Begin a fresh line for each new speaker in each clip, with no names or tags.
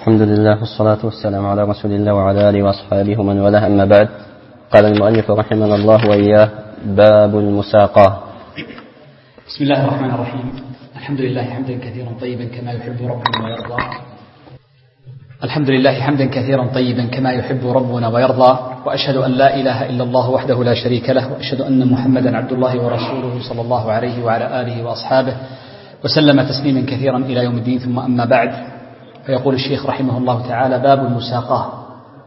الحمد لله والصلاة والسلام على رسول الله وعلى آله وأصحابه ومن والاه، أما بعد. قال المؤلف رحمه الله وإياه: باب المساقاة.
بسم الله الرحمن الرحيم. الحمد لله حمدا كثيرا طيبا كما يحب ربنا ويرضى. الحمد لله حمدا كثيرا طيبا كما يحب ربنا ويرضى، وأشهد أن لا إله إلا الله وحده لا شريك له، وأشهد أن محمدا عبد الله ورسوله صلى الله عليه وعلى آله وأصحابه وسلم تسليما كثيرا إلى يوم الدين. ثم أما بعد، فيقول الشيخ رحمه الله تعالى: باب المساقاة.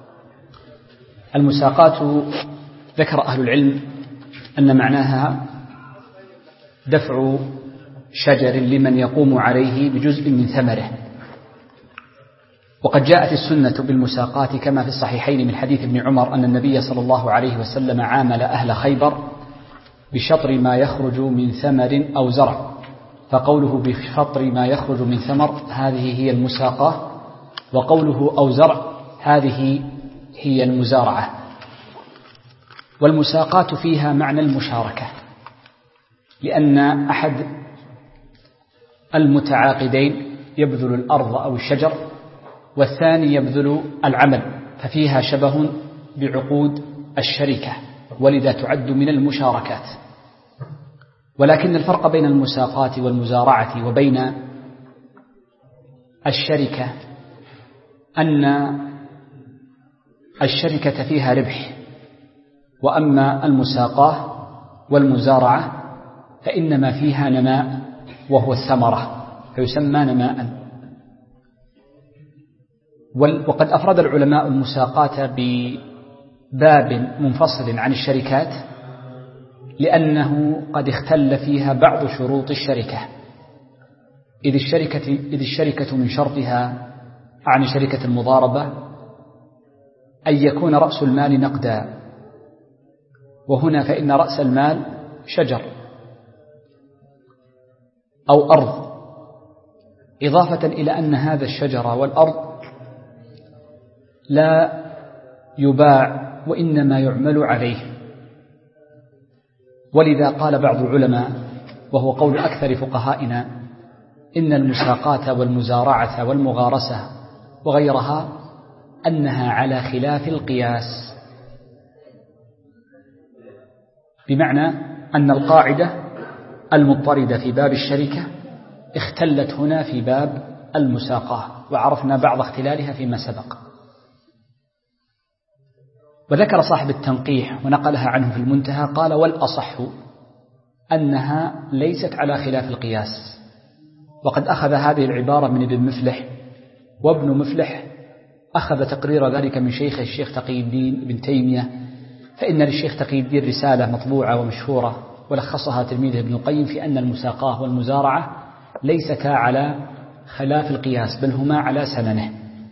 المساقاة ذكر أهل العلم أن معناها دفع شجر لمن يقوم عليه بجزء من ثمره، وقد جاءت السنة بالمساقاة كما في الصحيحين من حديث ابن عمر أن النبي صلى الله عليه وسلم عامل أهل خيبر بشطر ما يخرج من ثمر أو زرع، فقوله بشطر ما يخرج من ثمر هذه هي المساقاة، وقوله أو زرع هذه هي المزارعة. والمساقاة فيها معنى المشاركة، لأن أحد المتعاقدين يبذل الأرض أو الشجر والثاني يبذل العمل، ففيها شبه بعقود الشركة، ولذا تعد من المشاركات. ولكن الفرق بين المساقاة والمزارعة وبين الشركة أن الشركة فيها ربح، وأما المساقاة والمزارعة فإنما فيها نماء وهو الثمرة، فيسمى نماء. وقد أفرد العلماء المساقاة بباب منفصل عن الشركات، لأنه قد اختل فيها بعض شروط الشركة، إذ الشركة من شرطها عن شركة المضاربة أن يكون رأس المال نقدا، وهنا فإن رأس المال شجر أو أرض، إضافة إلى أن هذا الشجر والأرض لا يباع وإنما يعمل عليه. ولذا قال بعض العلماء، وهو قول أكثر فقهائنا، إن المساقاة والمزارعة والمغارسة وغيرها أنها على خلاف القياس، بمعنى أن القاعدة المضطردة في باب الشركة اختلت هنا في باب المساقاة، وعرفنا بعض اختلالها فيما سبق. وذكر صاحب التنقيح ونقلها عنه في المنتهى، قال: والأصح أنها ليست على خلاف القياس. وقد أخذ هذه العبارة من ابن مفلح، وابن مفلح أخذ تقرير ذلك من شيخ الشيخ تقي الدين ابن تيمية، فإن للشيخ تقي الدين رسالة مطبوعة ومشهورة ولخصها تلميذه ابن القيم في أن المساقاة والمزارعة ليستا على خلاف القياس، بل هما على سننه.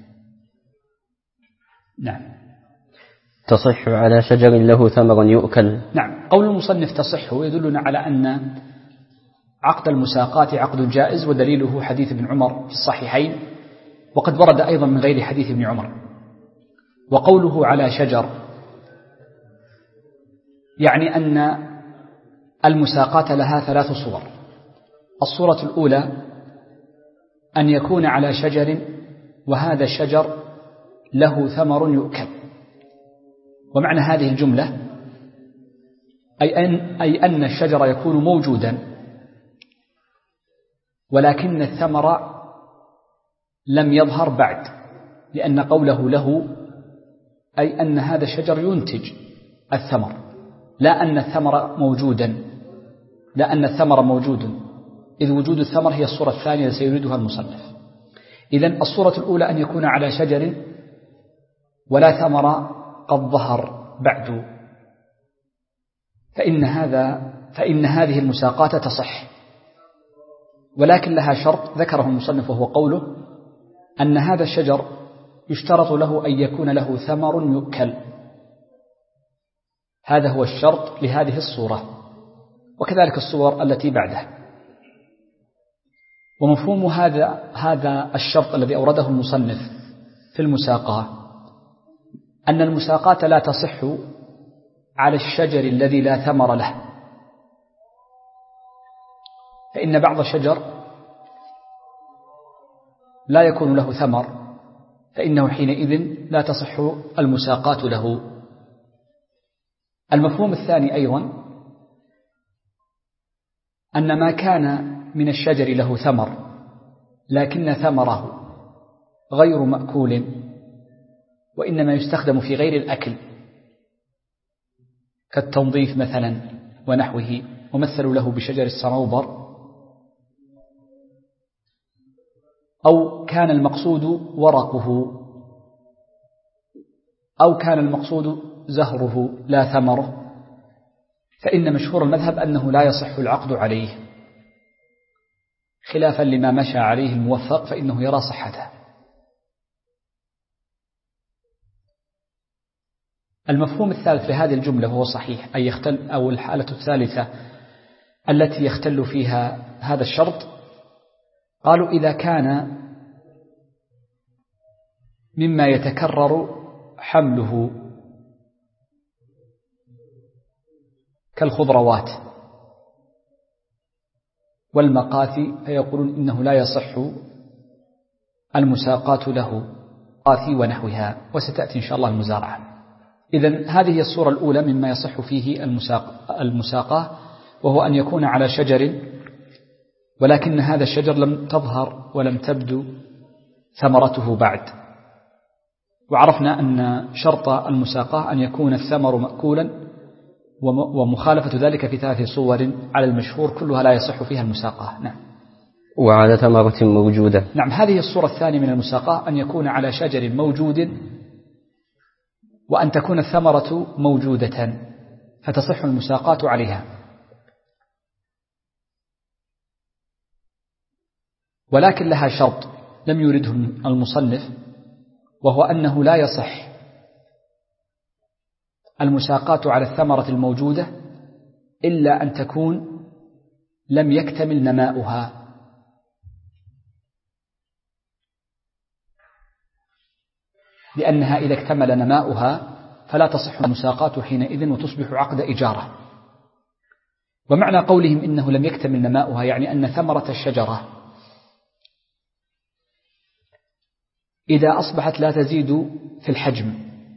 نعم.
تصح على شجر له ثمر يؤكل.
نعم، قول المصنف تصح يدلنا على أن عقد المساقاة عقد جائز، ودليله حديث ابن عمر في الصحيحين، وقد ورد أيضا من غير حديث ابن عمر. وقوله على شجر يعني أن المساقاة لها ثلاث صور. الصورة الأولى أن يكون على شجر وهذا الشجر له ثمر يؤكل، ومعنى هذه الجملة أي أن الشجر يكون موجودا، ولكن الثمر لم يظهر بعد، لأن قوله له أي أن هذا الشجر ينتج الثمر، لا أن الثمر موجودا، لا أن الثمر موجود، إذ وجود الثمر هي الصورة الثانية التي سيريدها المصنف. إذن الصورة الأولى أن يكون على شجر ولا ثمر قد ظهر بعد، فإن هذه المساقاة تصح، ولكن لها شرط ذكره المصنف، وهو قوله أن هذا الشجر يشترط له أن يكون له ثمر يؤكل. هذا هو الشرط لهذه الصورة، وكذلك الصور التي بعده. ومفهوم هذا الشرط الذي أورده المصنف في المساقاة أن المساقاة لا تصح على الشجر الذي لا ثمر له، فإن بعض الشجر لا يكون له ثمر فإنه حينئذ لا تصح المساقات له. المفهوم الثاني أيضا أن ما كان من الشجر له ثمر لكن ثمره غير مأكول وإنما يستخدم في غير الأكل كالتنظيف مثلا ونحوه، ومثلوا له بشجر الصنوبر، أو كان المقصود ورقه، أو كان المقصود زهره لا ثمره، فإن مشهور المذهب أنه لا يصح العقد عليه، خلافا لما مشى عليه الموفق فإنه يرى صحته. المفهوم الثالث لهذه الجملة هو صحيح، أي يختل، أو الحالة الثالثة التي يختل فيها هذا الشرط، قالوا إذا كان مما يتكرر حمله كالخضروات والمقاثي فيقولون إنه لا يصح المساقات له، قاثي ونحوها، وستأتي إن شاء الله المزارعة. إذن هذه الصورة الأولى مما يصح فيه المساقاة، وهو أن يكون على شجر ولكن هذا الشجر لم تظهر ولم تبدو ثمرته بعد، وعرفنا أن شرط المساقاة أن يكون الثمر مأكولا، ومخالفة ذلك في 3 صور على المشهور كلها لا يصح فيها المساقاة. نعم.
وعلى ثمرة موجودة.
نعم، هذه الصورة الثانية من المساقاة أن يكون على شجر موجود وأن تكون الثمرة موجودة فتصح المساقاة عليها. ولكن لها شرط لم يرده المصنف، وهو أنه لا يصح المساقاة على الثمرة الموجودة إلا أن تكون لم يكتمل نماؤها، لأنها إذا اكتمل نماؤها فلا تصح المساقاة حينئذ وتصبح عقد إجارة. ومعنى قولهم إنه لم يكتمل نماؤها يعني أن ثمرة الشجرة إذا أصبحت لا تزيد في الحجم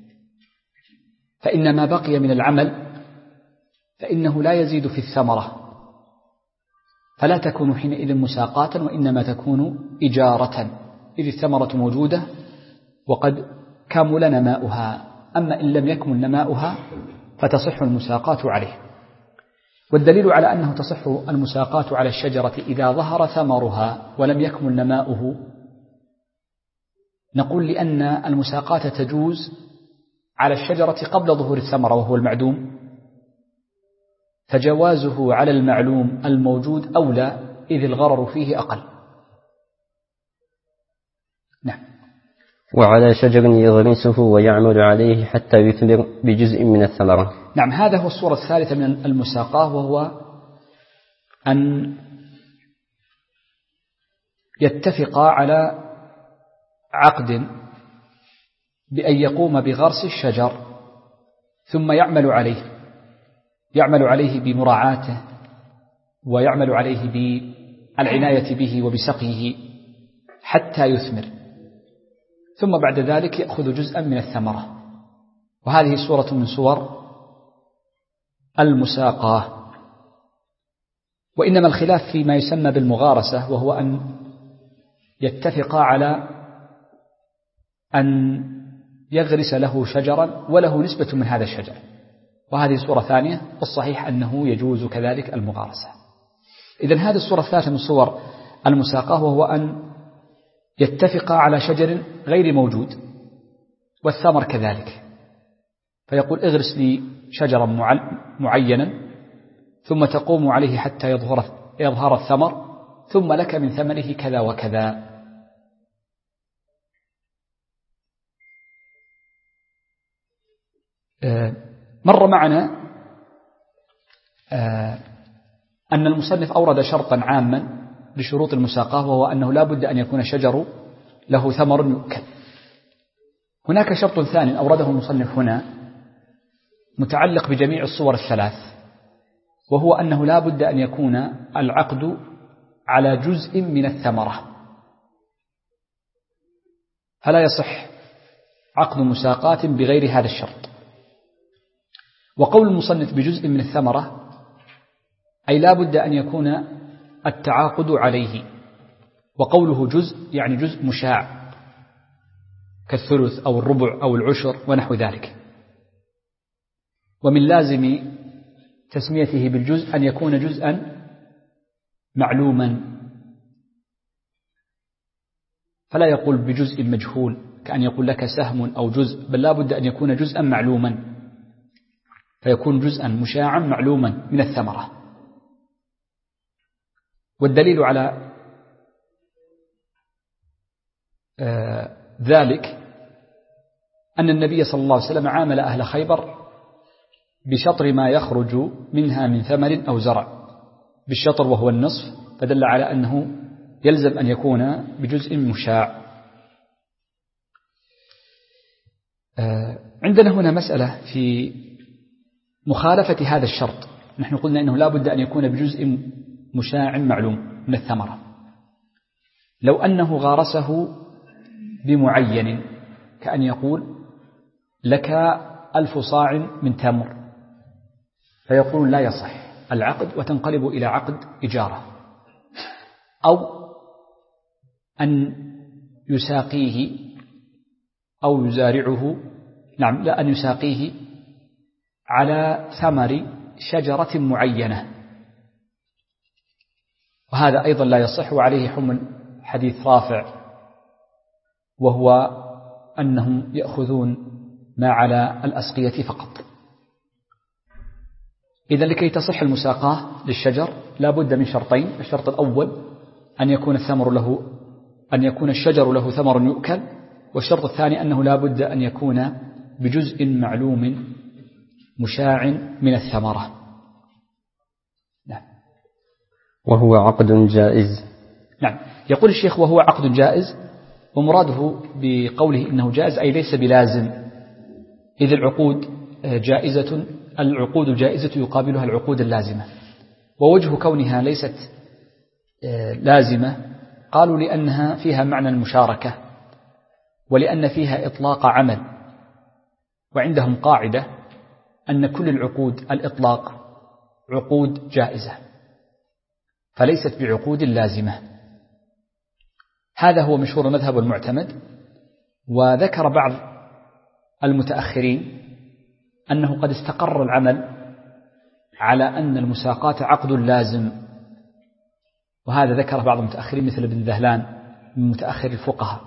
فإن ما بقي من العمل فإنه لا يزيد في الثمرة، فلا تكون حينئذ مساقاة وإنما تكون إجارة، إذ الثمرة موجودة وقد كمل نماؤها. أما إن لم يكمل نماؤها فتصح المساقاة عليه. والدليل على أنه تصح المساقاة على الشجرة إذا ظهر ثمرها ولم يكمل نماؤه، نقول لأن المساقاة تجوز على الشجرة قبل ظهور الثمرة وهو المعدوم، فجوازه على المعلوم الموجود أولى إذ الغرر فيه أقل. نعم.
وعلى شجر يغرسه ويعمل عليه حتى يثمر بجزء من الثمرة.
نعم، هذا هو الصورة الثالثة من المساقاة، وهو أن يتفق على عقد بأن يقوم بغرس الشجر ثم يعمل عليه بمراعاته، ويعمل عليه بالعناية به وبسقيه حتى يثمر، ثم بعد ذلك يأخذ جزءا من الثمرة. وهذه صورة من صور المساقاة. وإنما الخلاف فيما يسمى بالمغارسة، وهو أن يتفق على أن يغرس له شجرا وله نسبة من هذا الشجر، وهذه صورة ثانية، والصحيح أنه يجوز كذلك المغارسة. إذن هذه الصورة الثالثة من صور المساقاة، وهو أن يتفق على شجر غير موجود والثمر كذلك، فيقول اغرس لي شجرا معينا ثم تقوم عليه حتى يظهر الثمر، ثم لك من ثمره كذا وكذا. مر معنا أن المصنف أورد شرطا عاما لشروط المساقاة، وهو أنه لا بد أن يكون الشجر له ثمر يؤكل. هناك شرط ثاني أورده المصنف هنا متعلق بجميع الصور الثلاث، وهو أنه لا بد أن يكون العقد على جزء من الثمرة. فلا يصح عقد مساقات بغير هذا الشرط. وقول المصنف بجزء من الثمرة أي لا بد أن يكون التعاقد عليه، وقوله جزء يعني جزء مشاع كالثلث أو الربع أو العشر ونحو ذلك. ومن لازم تسميته بالجزء أن يكون جزءا معلوما، فلا يقول بجزء مجهول كأن يقول لك سهم أو جزء، بل لا بد أن يكون جزءا معلوما، فيكون جزءا مشاعا معلوما من الثمرة. والدليل على ذلك أن النبي صلى الله عليه وسلم عامل أهل خيبر بشطر ما يخرج منها من ثمر أو زرع، بالشطر وهو النصف، فدل على أنه يلزم أن يكون بجزء مشاع. عندنا هنا مسألة في مخالفة هذا الشرط. نحن قلنا إنه لا بد أن يكون بجزء مشاع معلوم من الثمرة. لو أنه غارسه بمعين كأن يقول لك 1000 صاع من تمر، فيقول لا يصح العقد وتنقلب إلى عقد إجارة. أو أن يساقيه أو يزارعه، نعم لا، أن يساقيه على ثمر شجرة معينة، وهذا أيضا لا يصح، وعليه حمل حديث رافع، وهو أنهم يأخذون ما على الأسقية فقط. إذا لكي تصح المساقاة للشجر لا بد من شرطين: الشرط الأول أن يكون الشجر له ثمر يؤكل، والشرط الثاني أنه لا بد أن يكون بجزء معلوم مشاع من الثمرة. نعم.
وهو عقد جائز.
نعم. يقول الشيخ وهو عقد جائز، ومراده بقوله إنه جائز أي ليس بلازم، إذ العقود الجائزة يقابلها العقود اللازمة. ووجه كونها ليست لازمة قالوا لأنها فيها معنى المشاركة، ولأن فيها إطلاق عمل، وعندهم قاعدة أن كل العقود الإطلاق عقود جائزة فليست بعقود لازمة. هذا هو مشهور المذهب والمعتمد. وذكر بعض المتأخرين أنه قد استقر العمل على أن المساقات عقد لازم، وهذا ذكر بعض المتأخرين مثل ابن ذهلان من متأخر الفقهاء.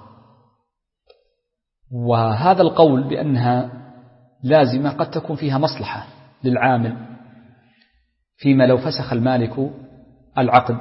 وهذا القول بأنها لازمة قد تكون فيها مصلحة للعامل فيما لو فسخ المالك العقد.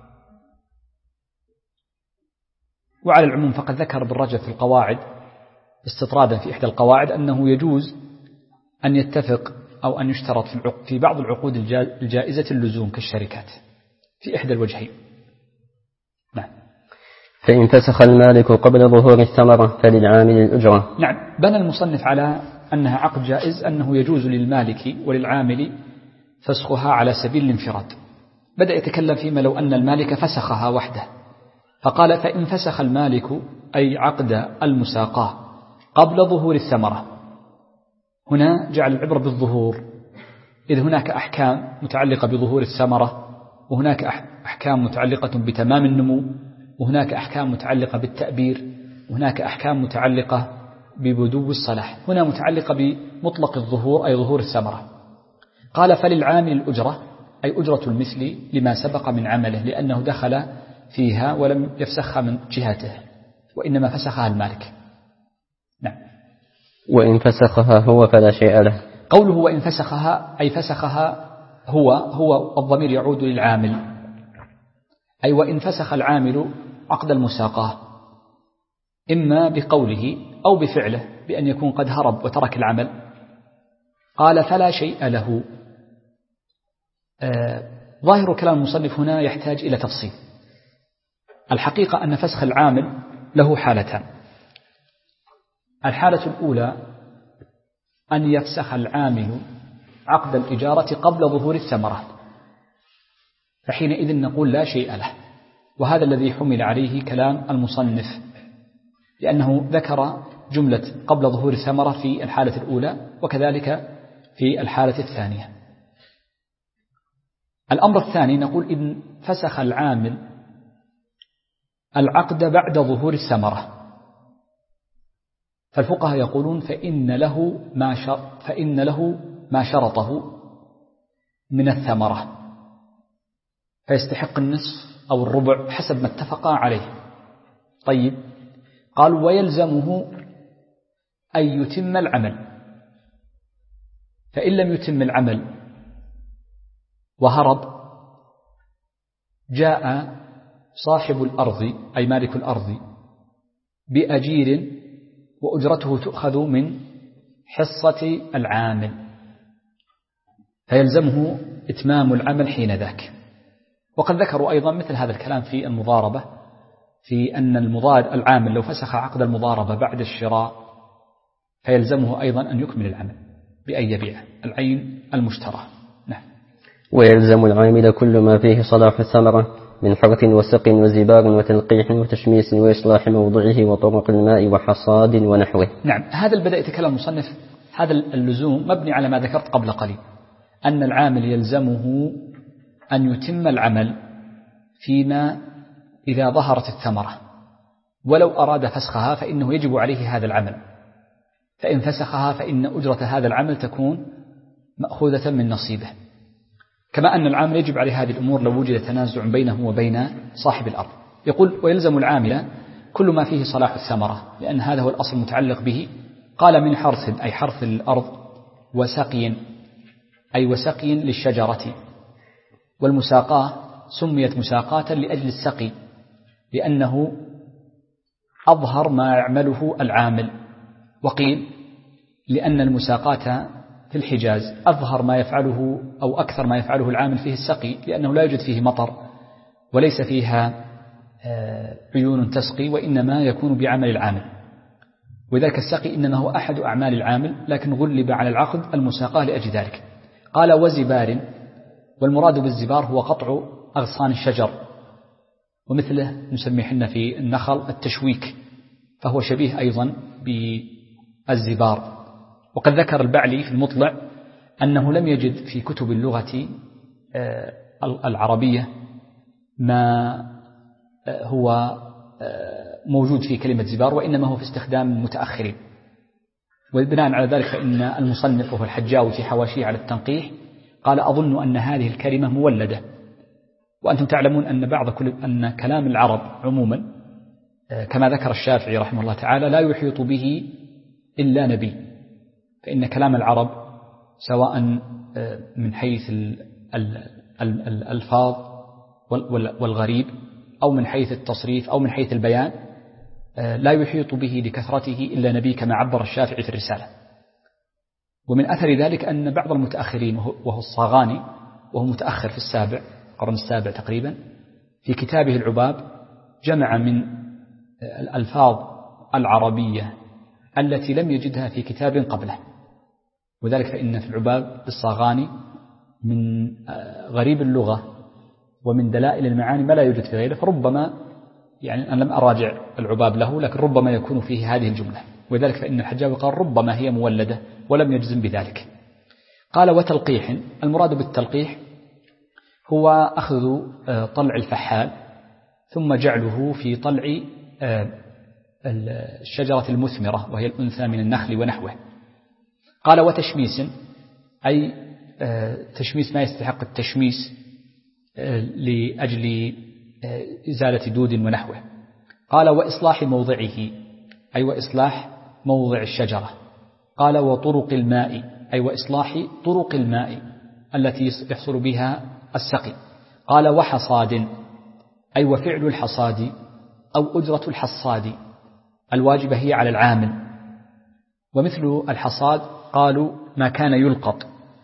وعلى العموم فقد ذكر ابن رجب في القواعد استطرادا في إحدى القواعد أنه يجوز أن يتفق أو أن يشترط في بعض العقود الجائزة اللزوم كالشركات في إحدى الوجهين. نعم.
فإن فسخ المالك قبل ظهور الثمرة فللعامل الأجرة.
نعم. بنى المصنف على أنها عقد جائز، أنه يجوز للمالك وللعامل فسخها على سبيل الانفراد. بدأ يتكلم فيما لو أن المالك فسخها وحده، فقال فإن فسخ المالك أي عقد المساقاة قبل ظهور الثمرة. هنا جعل العبرة بالظهور، إذ هناك أحكام متعلقة بظهور الثمرة، وهناك أحكام متعلقة بتمام النمو، وهناك أحكام متعلقة بالتأبير، وهناك أحكام متعلقة ببدو الصلاح. هنا متعلقة بمطلق الظهور أي ظهور الثمرة. قال فللعامل الأجرة أي أجرة المثل لما سبق من عمله، لأنه دخل فيها ولم يفسخها من جهته، وإنما فسخها المالك. نعم.
وإن فسخها هو فلا شيء له.
قوله وإن فسخها أي فسخها هو الضمير يعود للعامل، أي وإن فسخ العامل عقد المساقاة إما بقوله أو بفعله بأن يكون قد هرب وترك العمل. قال فلا شيء له. ظاهر كلام المصنف هنا يحتاج إلى تفصيل. الحقيقة أن فسخ العامل له حالتان. الحالة الأولى أن يفسخ العامل عقد الإجارة قبل ظهور الثمرة، فحينئذ نقول لا شيء له، وهذا الذي حمل عليه كلام المصنف. لأنه ذكر جملة قبل ظهور الثمرة في الحالة الأولى وكذلك في الحالة الثانية. الأمر الثاني نقول إن فسخ العامل العقد بعد ظهور الثمرة، فالفقهاء يقولون فإن له ما شرطه من الثمرة، فيستحق النصف أو الربع حسب ما اتفقا عليه. طيب، قال ويلزمه أن يتم العمل، فإن لم يتم العمل وهرب جاء صاحب الأرض أي مالك الأرض بأجير وأجرته تؤخذ من حصة العامل، فيلزمه إتمام العمل حين ذاك. وقد ذكروا أيضا مثل هذا الكلام في المضاربة، في أن العامل لو فسخ عقد المضاربة بعد الشراء فيلزمه أيضا أن يكمل العمل بأن يبيع العين المشترى. نعم.
ويلزم العامل كل ما فيه صلاح الثمرة من حرث وسق وزبار وتلقيح وتشميس وإصلاح موضعه وطرق الماء وحصاد ونحوه.
نعم، هذا البدء يتكلم المصنف، هذا اللزوم مبني على ما ذكرت قبل قليل، أن العامل يلزمه أن يتم العمل فيما إذا ظهرت الثمرة، ولو أراد فسخها فإنه يجب عليه هذا العمل، فإن فسخها فإن أجرة هذا العمل تكون مأخوذة من نصيبه. كما أن العامل يجب عليه هذه الأمور لو وجد تنازع بينه وبين صاحب الأرض. يقول ويلزم العامل كل ما فيه صلاح الثمرة، لأن هذا هو الأصل المتعلق به. قال من حرث أي حرث الأرض، وسقي أي وسقي للشجرة، والمساقاة سميت مساقاة لأجل السقي لأنه أظهر ما يعمله العامل، وقيل لأن المساقاة في الحجاز أظهر ما يفعله أو أكثر ما يفعله العامل فيه السقي، لأنه لا يوجد فيه مطر وليس فيها عيون تسقي، وإنما يكون بعمل العامل، وذلك السقي إنما هو أحد أعمال العامل، لكن غلب على العقد المساقاة لأجل ذلك. قال وزبار، والمراد بالزبار هو قطع أغصان الشجر، ومثله نسميه حنا في النخل التشويك، فهو شبيه أيضا بالزبار. وقد ذكر البعلي في المطلع أنه لم يجد في كتب اللغة العربية ما هو موجود في كلمة زبار، وإنما هو في استخدام المتأخرين. وبناء على ذلك فإن المصنف وهو الحجاوي في حواشيه على التنقيح قال أظن أن هذه الكلمة مولدة، وأنتم تعلمون أن كلام العرب عموما كما ذكر الشافعي رحمه الله تعالى لا يحيط به إلا نبي، فإن كلام العرب سواء من حيث الألفاظ والغريب أو من حيث التصريف أو من حيث البيان لا يحيط به لكثرته إلا نبي، كما عبر الشافعي في الرسالة. ومن أثر ذلك أن بعض المتأخرين وهو الصاغاني، وهو متأخر في القرن السابع تقريبا، في كتابه العباب جمع من الألفاظ العربية التي لم يجدها في كتاب قبله، وذلك فإن في العباب بالصاغاني من غريب اللغة ومن دلائل المعاني ما لا يوجد في غيره، فربما يعني أنا لم أراجع العباب له، لكن ربما يكون فيه هذه الجملة، وذلك فإن الحجاوي قال ربما هي مولدة ولم يجزم بذلك. قال وتلقيح، المراد بالتلقيح هو أخذ طلع الفحال ثم جعله في طلع الشجرة المثمرة وهي الأنثى من النخل ونحوه. قال وتشميس أي تشميس ما يستحق التشميس لأجل إزالة دود ونحوه. قال وإصلاح موضعه أي وإصلاح موضع الشجرة. قال وطرق الماء أي وإصلاح طرق الماء التي يحصل بها السقي. قال وحصاد أي وفعل الحصاد أو أجرة الحصاد الواجبة هي على العامل. ومثل الحصاد قالوا ما كان يلقط،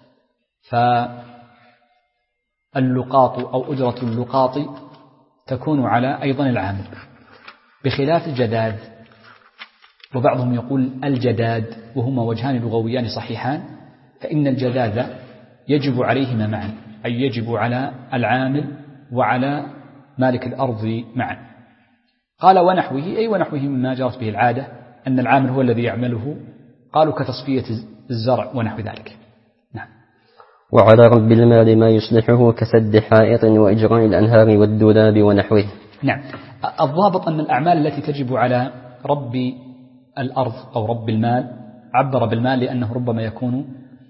فاللقاط أو أجرة اللقاط تكون على أيضا العامل، بخلاف الجداد. وبعضهم يقول الجداد، وهما وجهان لغويان صحيحان، فإن الجداد يجب عليهما معا، أي يجب على العامل وعلى مالك الأرض معا. قال ونحوه أي ونحوه مما جرت به العادة أن العامل هو الذي يعمله، قالوا كتصفية الزرع ونحو ذلك. نعم.
وعلى رب المال ما يصلحه كسد حائط وإجراء الأنهار والدولاب ونحوه.
نعم. الضابط أن الأعمال التي تجب على رب الأرض أو رب المال، عبر بالمال لأنه ربما يكون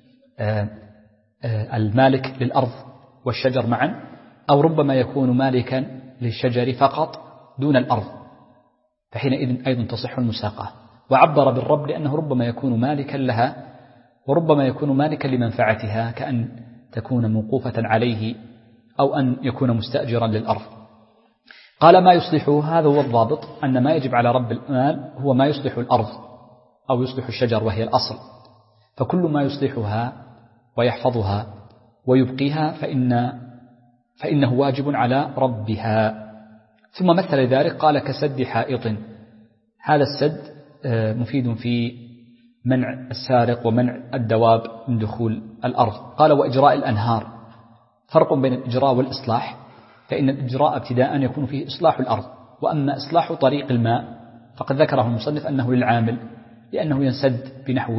المالك للأرض والشجر معا، أو ربما يكون مالكا للشجر فقط دون الأرض، فحينئذ أيضا تصح المساقة. وعبر بالرب لأنه ربما يكون مالكا لها وربما يكون مالكا لمنفعتها، كأن تكون موقوفة عليه أو أن يكون مستأجرا للأرض. قال ما يصلحه، هذا هو الضابط، أن ما يجب على رب المال هو ما يصلح الأرض أو يصلح الشجر وهي الأصل، فكل ما يصلحها ويحفظها ويبقيها فإنه واجب على ربها. ثم مثل ذلك قال كسد حائط، هذا السد مفيد في منع السارق ومنع الدواب من دخول الأرض. قال وإجراء الأنهار، فرق بين الإجراء والإصلاح، فإن الإجراء ابتداء يكون فيه إصلاح الأرض، وأما إصلاح طريق الماء فقد ذكره المصنف أنه للعامل، لأنه ينسد بنحو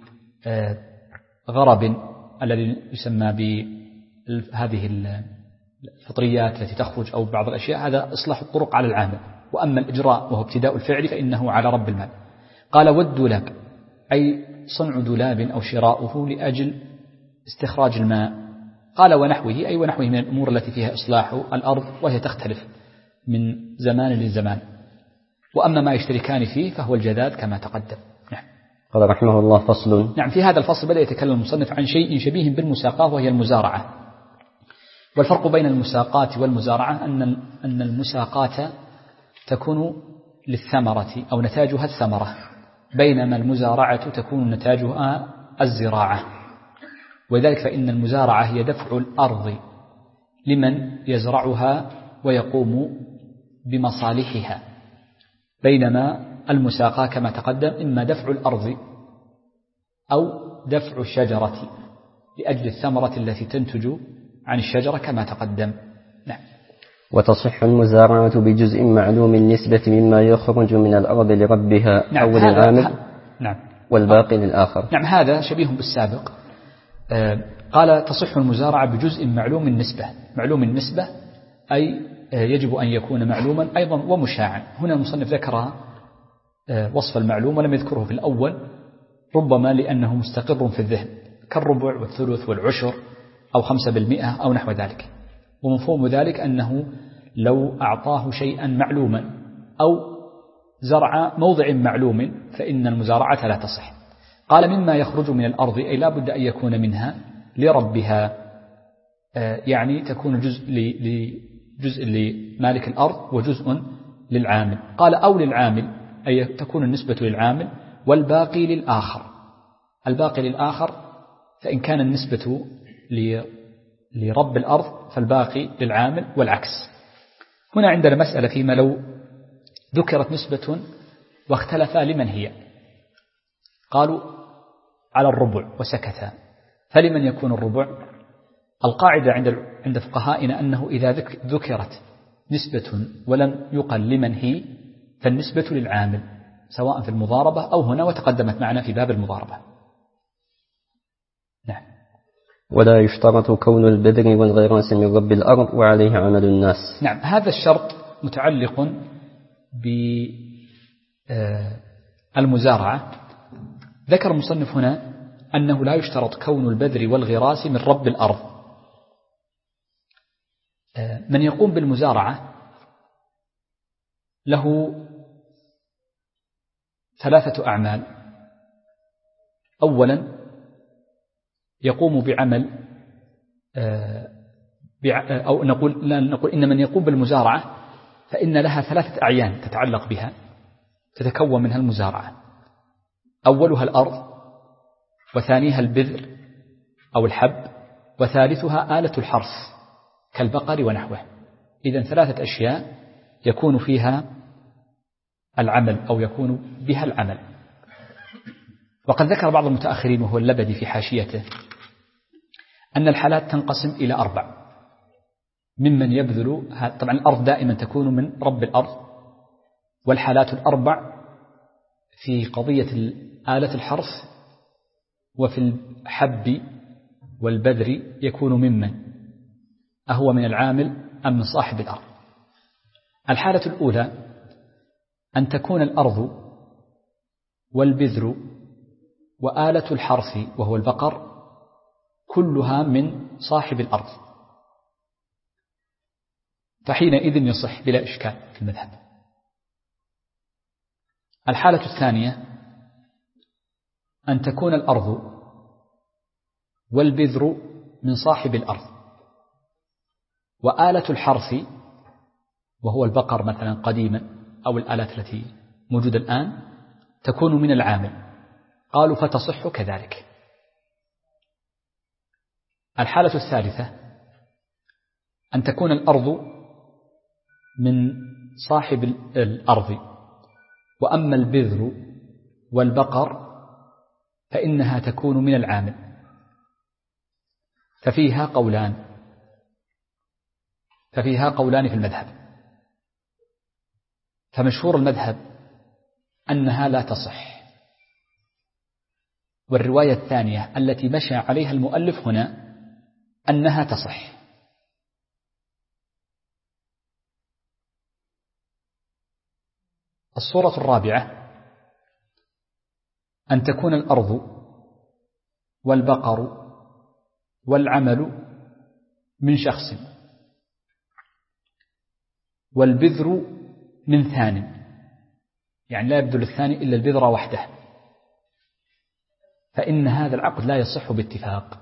غرب الذي يسمى بهذه الفطريات التي تخرج أو بعض الأشياء، هذا إصلاح الطرق على العامل. وأما الإجراء وهو ابتداء الفعل فإنه على رب المال. قال والدولاب أي صنع دولاب أو شراؤه لأجل استخراج الماء. قال ونحوه أي ونحوه من الأمور التي فيها إصلاح الأرض، وهي تختلف من زمان لزمان. وأما ما يشتركان فيه فهو الجذاذ كما تقدم. نعم.
قال رحمه الله فصل.
نعم. في هذا الفصل بدأ يتكلم المصنف عن شيء شبيه بالمساقاة وهي المزارعة. والفرق بين المساقات والمزارعة أن المساقات تكون للثمرة أو نتاجها الثمرة، بينما المزارعة تكون نتاجها الزراعة. وذلك فإن المزارعة هي دفع الأرض لمن يزرعها ويقوم بمصالحها، بينما المساقاة كما تقدم إما دفع الأرض أو دفع الشجرة لأجل الثمرة التي تنتج عن الشجرة كما تقدم. نعم.
وتصح المزارعة بجزء معلوم النسبة مما يخرج من الأرض لربها.
نعم.
أول العامل.
نعم.
والباقي للآخر.
نعم. هذا شبيه بالسابق. قال تصح المزارعة بجزء معلوم النسبة. معلوم النسبة أي يجب أن يكون معلوما أيضا ومشاعا. هنا المصنف ذكر وصف المعلوم ولم يذكره في الأول، ربما لأنه مستقر في الذهن، كالربع والثلث والعشر أو 5% أو نحو ذلك. ومفهوم ذلك أنه لو أعطاه شيئا معلوما أو زرع موضع معلوم فإن المزارعة لا تصح. قال مما يخرج من الأرض أي لا بد أن يكون منها لربها، يعني تكون جزء لمالك الأرض وجزء للعامل. قال أو للعامل أي تكون النسبة للعامل، والباقي للآخر. الباقي للآخر فإن كان النسبة لرب الأرض فالباقي للعامل والعكس. هنا عندنا مسألة فيما لو ذكرت نسبة واختلفا لمن هي. قالوا على الربع وسكتا، فلمن يكون الربع؟ القاعدة عند فقهائنا أنه إذا ذكرت نسبة ولم يقل لمن هي فالنسبة للعامل، سواء في المضاربة أو هنا، وتقدمت معنا في باب المضاربة. نعم.
ولا يشترط كون البذر والغراس من رب الأرض وعليه عمل الناس.
نعم. هذا الشرط متعلق بالمزارعة. ذكر المصنف هنا أنه لا يشترط كون البذر والغراس من رب الأرض. من يقوم بالمزارعة له 3 أعمال. أولا يقوم بعمل أو نقول إن من يقوم بالمزارعة فإن لها 3 أعيان تتعلق بها تتكون منها المزارعة. أولها الأرض، وثانيها البذر أو الحب، وثالثها آلة الحرث كالبقر ونحوه. إذن 3 أشياء يكون فيها العمل أو يكون بها العمل. وقد ذكر بعض المتأخرين وهو اللبدي في حاشيته أن الحالات تنقسم إلى 4 ممن يبذل. طبعا الأرض دائما تكون من رب الأرض، والحالات الأربع في قضية آلة الحرث وفي الحب والبذر يكون ممن أهو من العامل أم من صاحب الأرض. الحالة الأولى أن تكون الأرض والبذر وآلة الحرث وهو البقر كلها من صاحب الأرض، فحينئذ يصح بلا إشكال في المذهب. الحالة الثانية أن تكون الأرض والبذر من صاحب الأرض وآلة الحرث وهو البقر مثلا قديما أو الآلات التي موجودة الآن تكون من العامل، قالوا فتصح كذلك. الحالة الثالثة أن تكون الأرض من صاحب الأرض وأما البذر والبقر فإنها تكون من العامل، ففيها قولان في المذهب. فمشهور المذهب أنها لا تصح، والرواية الثانية التي مشى عليها المؤلف هنا أنها تصح. الصورة الرابعة أن تكون الأرض والبقر والعمل من شخص والبذر من ثان، يعني لا يبذل الثاني إلا البذر وحده، فإن هذا العقد لا يصح باتفاق.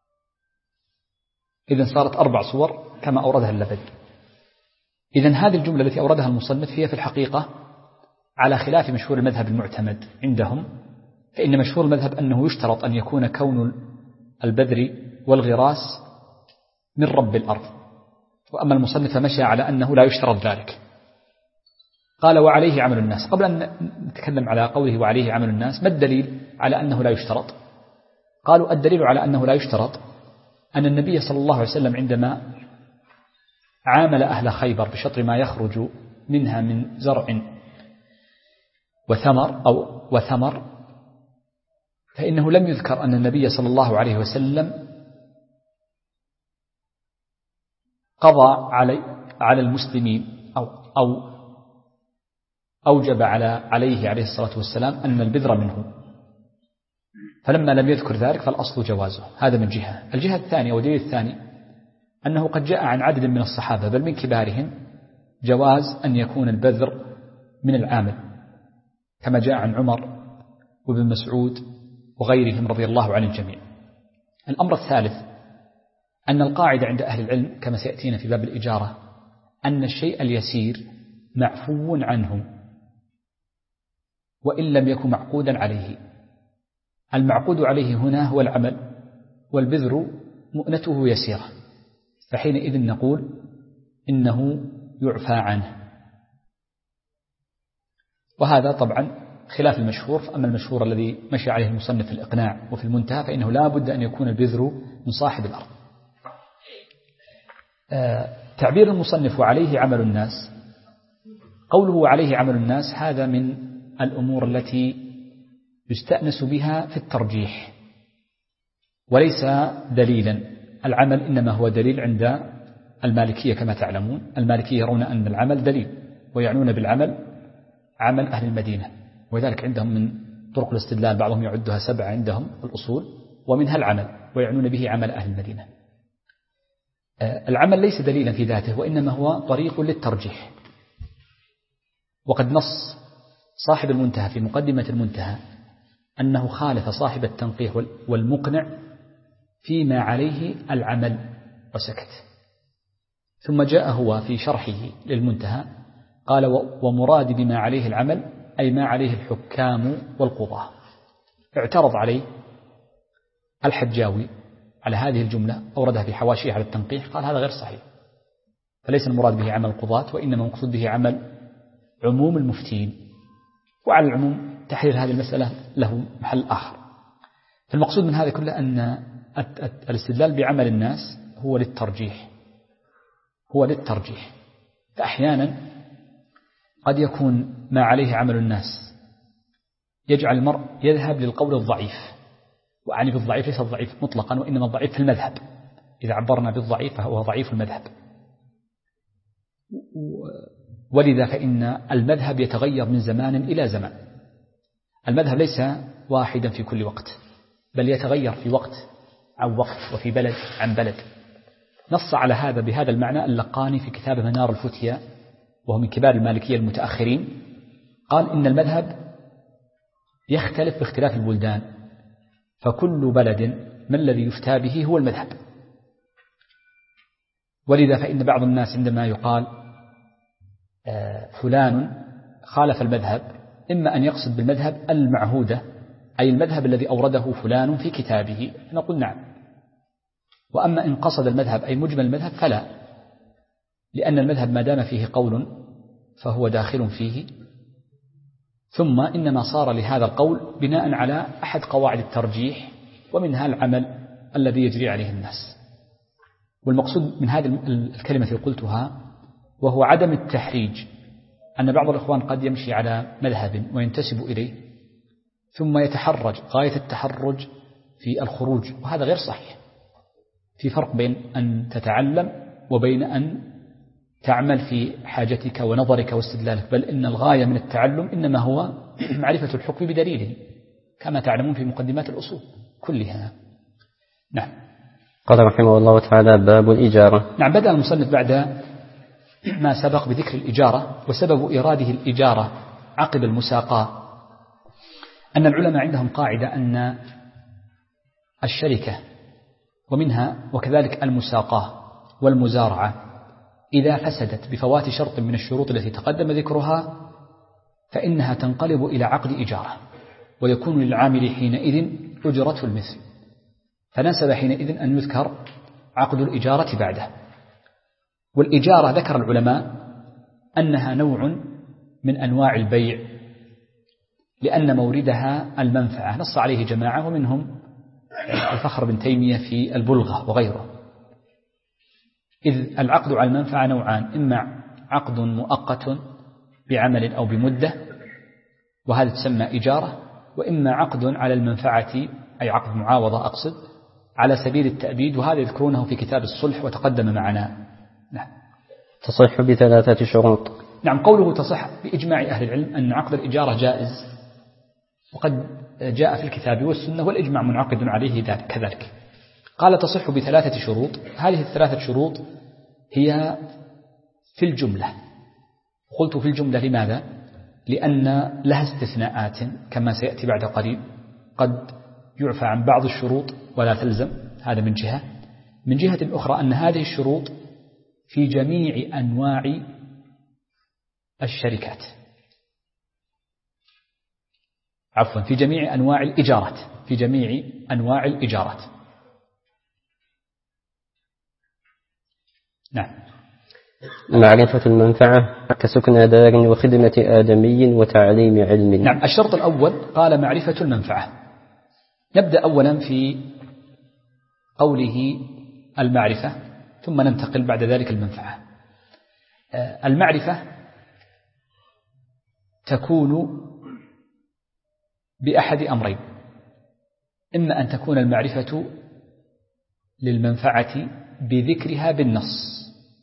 إذن صارت 4 صور كما أوردها اللبدي. إذن هذه الجملة التي أوردها المصنف هي في الحقيقة على خلاف مشهور المذهب المعتمد عندهم، فإن مشهور المذهب أنه يشترط أن يكون كون البذر والغراس من رب الأرض، وأما المصنف مشى على أنه لا يشترط ذلك. قال وعليه عمل الناس. قبل أن نتكلم على قوله وعليه عمل الناس، ما الدليل على أنه لا يشترط؟ قالوا الدليل على أنه لا يشترط أن النبي صلى الله عليه وسلم عندما عامل أهل خيبر بشطر ما يخرج منها من زرع وثمر فإنه لم يذكر أن النبي صلى الله عليه وسلم قضى على المسلمين أو أوجب عليه عليه الصلاة والسلام أن البذر منه، فلما لم يذكر ذلك فالأصل جوازه. هذا من جهة. الجهة الثانية والدليل الثاني أنه قد جاء عن عدد من الصحابة بل من كبارهم جواز أن يكون البذر من العامل، كما جاء عن عمر وابن مسعود وغيرهم رضي الله عن الجميع. الأمر الثالث أن القاعدة عند أهل العلم كما سيأتينا في باب الإجارة أن الشيء اليسير معفو عنه وإن لم يكن معقودا عليه. المعقود عليه هنا هو العمل، والبذر مؤنته يسيرة، فحينئذ نقول إنه يعفى عنه. وهذا طبعا خلاف المشهور. فأما المشهور الذي مشى عليه المصنف في الإقناع وفي المنتهى فإنه لا بد أن يكون البذر من صاحب الأرض. تعبير المصنف وعليه عمل الناس، قوله عليه عمل الناس هذا من الأمور التي يستأنس بها في الترجيح وليس دليلا. العمل إنما هو دليل عند المالكية كما تعلمون. المالكية يرون أن العمل دليل ويعنون بالعمل عمل أهل المدينة، وذلك عندهم من طرق الاستدلال بعضهم يعدها 7 عندهم الأصول، ومنها العمل ويعنون به عمل أهل المدينة. العمل ليس دليلا في ذاته وإنما هو طريق للترجيح. وقد نص صاحب المنتهى في مقدمة المنتهى أنه خالف صاحب التنقيح والمقنع فيما عليه العمل وسكت. ثم جاء هو في شرحه للمنتهى قال ومراد بما عليه العمل أي ما عليه الحكام والقضاة. اعترض عليه الحجاوي على هذه الجملة، أوردها في حواشيه على التنقيح، قال هذا غير صحيح، فليس المراد به عمل القضاة وإنما مقصود به عمل عموم المفتين. وعلى العموم تحرير هذه المسألة له محل آخر. فالمقصود من هذا كله أن الاستدلال بعمل الناس هو للترجيح. فأحيانا قد يكون ما عليه عمل الناس يجعل المرء يذهب للقول الضعيف، وأعني بالضعيف ليس الضعيف مطلقا، وإنما الضعيف في المذهب. إذا عبرنا بالضعيف فهو ضعيف المذهب. ولذا فإن المذهب يتغير من زمان إلى زمان. المذهب ليس واحدا في كل وقت، بل يتغير في وقت عن وقت وفي بلد عن بلد. نص على هذا بهذا المعنى اللقاني في كتاب منار الفتيا، وهو من كبار المالكية المتأخرين. قال إن المذهب يختلف باختلاف البلدان، فكل بلد ما الذي يفتى به هو المذهب. ولذا فإن بعض الناس عندما يقال فلان خالف المذهب، إما أن يقصد بالمذهب المعهودة، أي المذهب الذي أورده فلان في كتابه، نقول نعم. وأما إن قصد المذهب أي مجمل المذهب فلا، لأن المذهب ما دام فيه قول فهو داخل فيه، ثم إنما صار لهذا القول بناء على أحد قواعد الترجيح، ومنها العمل الذي يجري عليه الناس. والمقصود من هذه الكلمة التي قلتها وهو عدم التحريج، أن بعض الإخوان قد يمشي على مذهب وينتسب إليه ثم يتحرج غاية التحرج في الخروج، وهذا غير صحيح. في فرق بين أن تتعلم وبين أن تعمل في حاجتك ونظرك واستدلالك، بل إن الغاية من التعلم إنما هو معرفة الحكم بدليله، كما تعلمون في مقدمات الأصول كلها. نعم.
قال رحمه الله تعالى: باب الإجارة.
نعم. بدأ المصنف بعد ما سبق بذكر الإجارة، وسبب إراده الإجارة عقب المساقاة أن العلماء عندهم قاعدة أن الشركة ومنها وكذلك المساقاة والمزارعة إذا فسدت بفوات شرط من الشروط التي تقدم ذكرها فإنها تنقلب إلى عقد إجارة، ويكون للعامل حينئذ أجرة المثل، فناسب حينئذ أن يذكر عقد الإجارة بعده. والإجارة ذكر العلماء أنها نوع من أنواع البيع، لأن موردها المنفعة، نص عليه جماعة ومنهم الفخر بن تيمية في البلغة وغيره. إذ العقد على المنفعة نوعان: إما عقد مؤقت بعمل أو بمدة وهذا تسمى إجارة، وإما عقد على المنفعة أي عقد معاوضة أقصد على سبيل التأبيد، وهذا يذكرونه في كتاب الصلح وتقدم معنا. نعم.
تصح بثلاثة شروط.
نعم. قوله تصح بإجماع أهل العلم أن عقد الإجارة جائز، وقد جاء في الكتاب والسنة والإجماع منعقد عليه كذلك. قال تصح بثلاثة شروط. هذه الثلاثة شروط هي في الجملة. قلت في الجملة لماذا؟ لأن لها استثناءات كما سيأتي بعد قليل، قد يعفى عن بعض الشروط ولا تلزم، هذا من جهة. من جهة أخرى أن هذه الشروط في جميع أنواع الشركات، عفوا في جميع أنواع الإجارات، في جميع أنواع الإجارات. نعم.
معرفة المنفعة كسكن دار وخدمة آدمي وتعليم علم.
نعم. الشرط الأول قال معرفة المنفعة. نبدأ أولا في قوله المعرفة ثم ننتقل بعد ذلك المنفعة. المعرفة تكون بأحد أمرين: إما أن تكون المعرفة للمنفعة بذكرها بالنص،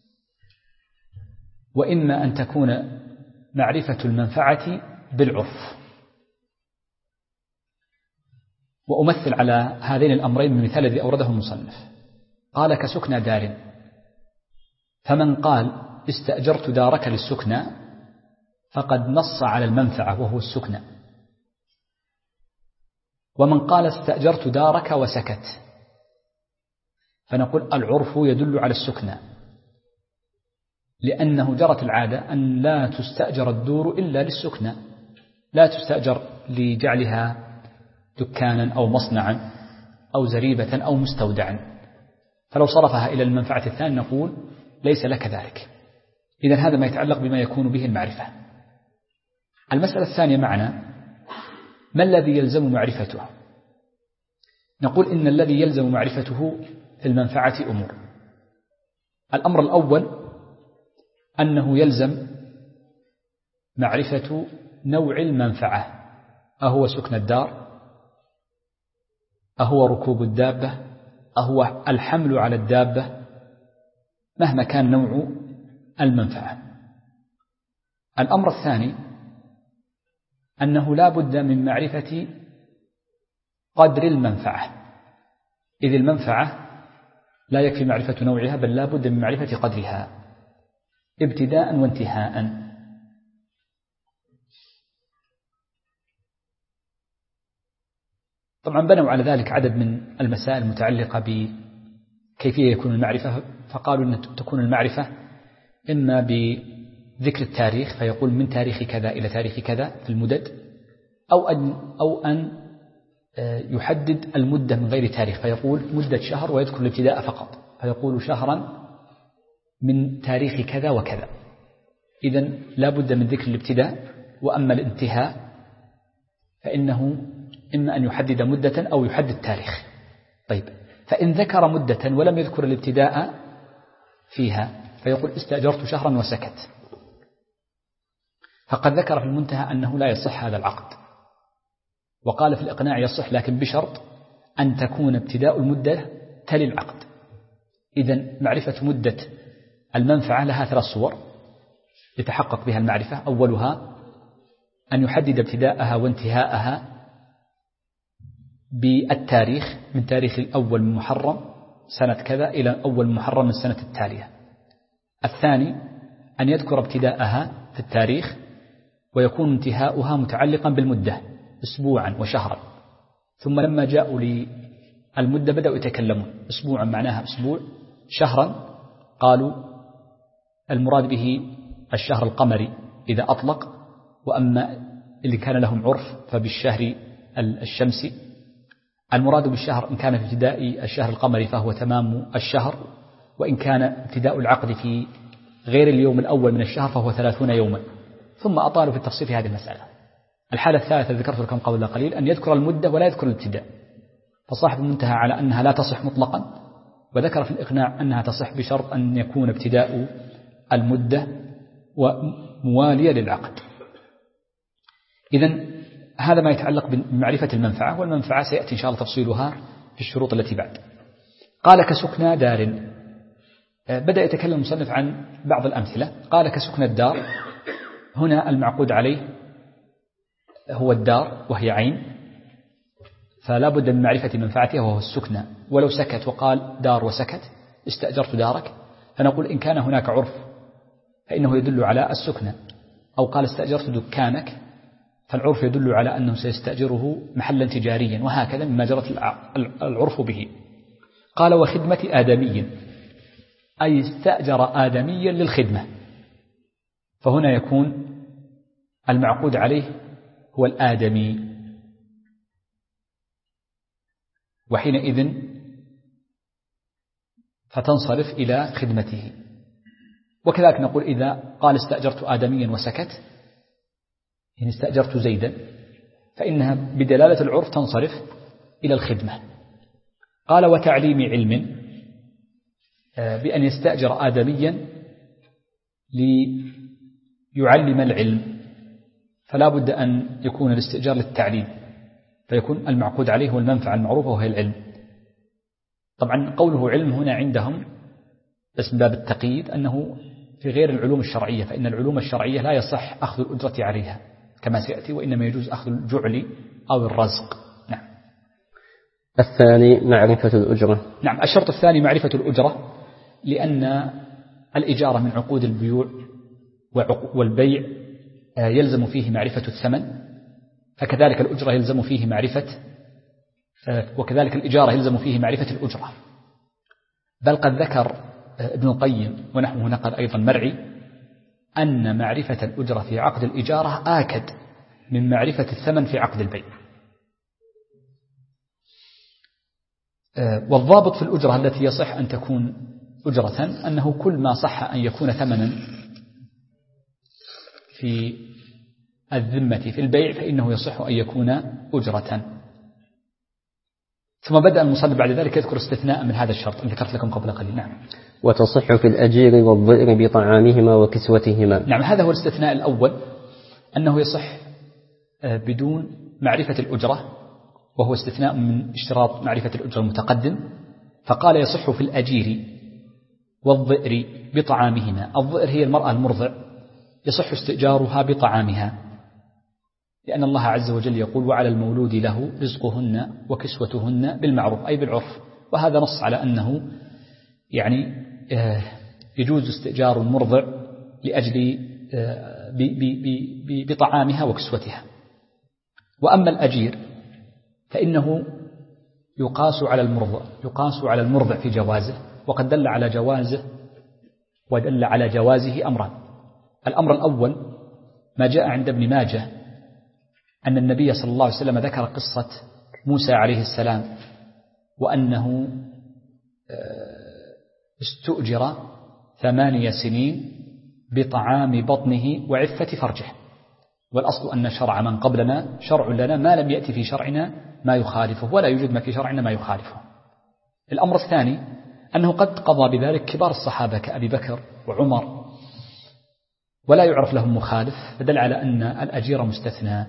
وإما أن تكون معرفة المنفعة بالعرف. وأمثل على هذين الأمرين من مثال الذي أورده المصنف. قال كسكنى دار، فمن قال استأجرت دارك للسكنى فقد نص على المنفعة وهو السكنى. ومن قال استأجرت دارك وسكت فنقول العرف يدل على السكنى، لأنه جرت العادة أن لا تستأجر الدور إلا للسكنى، لا تستأجر لجعلها دكانا أو مصنعا أو زريبة أو مستودعا، فلو صرفها إلى المنفعة الثانية نقول ليس لك ذلك. إذن هذا ما يتعلق بما يكون به المعرفة. المسألة الثانية معنا: ما الذي يلزم معرفته؟ نقول إن الذي يلزم معرفته في المنفعة أمور. الأمر الأول أنه يلزم معرفة نوع المنفعة، أهو سكن الدار، أهو ركوب الدابة، أهو الحمل على الدابة، مهما كان نوع المنفعة. الأمر الثاني أنه لا بد من معرفة قدر المنفعة، إذ المنفعة لا يكفي معرفة نوعها، بل لا بد من معرفة قدرها ابتداء وانتهاء. طبعا بنوا على ذلك عدد من المسائل المتعلقة بكيفية يكون المعرفة، فقالوا أن تكون المعرفة إما بذكر التاريخ فيقول من تاريخ كذا إلى تاريخ كذا في المدد، أو أن يحدد المدة من غير تاريخ فيقول مدة شهر ويذكر الابتداء فقط فيقول شهرا من تاريخ كذا وكذا. إذن لا بد من ذكر الابتداء، وأما الانتهاء فإنه إما أن يحدد مدة أو يحدد تاريخ. طيب، فإن ذكر مدة ولم يذكر الابتداء فيها فيقول استأجرت شهرا وسكت، فقد ذكر في المنتهى أنه لا يصح هذا العقد، وقال في الإقناع يصح لكن بشرط أن تكون ابتداء المدة تلي العقد. إذن معرفة مدة المنفعة لها 3 صور يتحقق بها المعرفة. أولها أن يحدد ابتداءها وانتهاءها بالتاريخ، من تاريخ الأول من محرم سنة كذا إلى أول محرم من السنة التالية. الثاني أن يذكر ابتداءها في التاريخ ويكون انتهاؤها متعلقا بالمدة أسبوعا وشهرا، ثم لما جاءوا للمدة بدأوا يتكلمون. أسبوعا معناها أسبوع، شهرا قالوا المراد به الشهر القمري إذا أطلق، وأما اللي كان لهم عرف فبالشهر الشمسي. المراد بالشهر إن كان في ابتداء الشهر القمري فهو تمام الشهر، وإن كان ابتداء العقد في غير اليوم الأول من الشهر فهو 30 يوما. ثم أطالوا في التفصيل في هذه المسألة. الحالة الثالثة ذكرت لكم قبل قليل أن يذكر المدة ولا يذكر الابتداء، فصاحب المنتهى على أنها لا تصح مطلقا، وذكر في الإقناع أنها تصح بشرط أن يكون ابتداء المدة وموالية للعقد. إذن هذا ما يتعلق بمعرفة المنفعة، والمنفعة سيأتي إن شاء الله تفصيلها في الشروط التي بعد. قال كسكنى دار. بدأ يتكلم المصنف عن بعض الأمثلة. قال كسكنى الدار، هنا المعقود عليه هو الدار وهي عين، فلا بد من معرفة منفعتها وهو السكنى. ولو سكت وقال دار وسكت استأجرت دارك، فنقول إن كان هناك عرف فإنه يدل على السكنى، أو قال استأجرت دكانك فالعرف يدل على أنه سيستأجره محلا تجاريا، وهكذا مما جرت العرف به. قال وخدمة آدمي، أي استأجر آدميا للخدمة، فهنا يكون المعقود عليه هو الآدمي، وحينئذ فتنصرف إلى خدمته. وكذلك نقول إذا قال استأجرت آدميا وسكت، إن استأجرت زيدا، فإنها بدلالة العرف تنصرف إلى الخدمة. قال وتعليم علم، بأن يستأجر آدميا ليعلم العلم، فلا بد أن يكون الاستئجار للتعليم، فيكون المعقود عليه هو المنفعة المعروفة وهي العلم. طبعا قوله علم هنا عندهم اسم باب التقييد أنه في غير العلوم الشرعية، فإن العلوم الشرعية لا يصح أخذ الأجرة عليها كما سيأتي، وإنما يجوز أخذ الجعل أو الرزق. نعم.
الثاني معرفة الأجرة.
نعم، الشرط الثاني معرفة الأجرة، لأن الإجارة من عقود البيوع والبيع يلزم فيه معرفة الثمن، فكذلك الأجرة يلزم فيه معرفة، وكذلك الإجارة يلزم فيه معرفة الأجرة. بل قد ذكر ابن القيم ونحوه نقل أيضا مرعي أن معرفة الأجرة في عقد الإجارة آكد من معرفة الثمن في عقد البيع. والضابط في الأجرة التي يصح أن تكون أجرة أنه كل ما صح أن يكون ثمنا في الذمة في البيع فإنه يصح أن يكون أجرة. ثم بدأ المصنف بعد ذلك يذكر استثناء من هذا الشرط اللي ذكرت لكم قبل قليل. نعم.
وتصح في الأجير والضئر بطعامهما وكسوتهما.
نعم، هذا هو الاستثناء الأول أنه يصح بدون معرفة الأجرة، وهو استثناء من اشتراط معرفة الأجرة المتقدم، فقال يصح في الأجير والضئر بطعامهما. الضئر هي المرأة المرضع، يصح استئجارها بطعامها، لأن الله عز وجل يقول وعلى المولود له رزقهن وكسوتهن بالمعروف، أي بالعرف، وهذا نص على أنه يعني يجوز استئجار المرضع لأجل بطعامها وكسوتها. وأما الأجير فإنه يقاس على المرضع في جوازه، وقد دل على جوازه ودل على جوازه أمران. الأمر الأول ما جاء عند ابن ماجه أن النبي صلى الله عليه وسلم ذكر قصة موسى عليه السلام، وأنه استؤجر 8 سنين بطعام بطنه وعفة فرجه، والأصل أن شرع من قبلنا شرع لنا ما لم يأتي في شرعنا ما يخالفه، ولا يوجد ما في شرعنا ما يخالفه. الأمر الثاني أنه قد قضى بذلك كبار الصحابة كأبي بكر وعمر ولا يعرف لهم مخالف، فدل على أن الأجير مستثنى.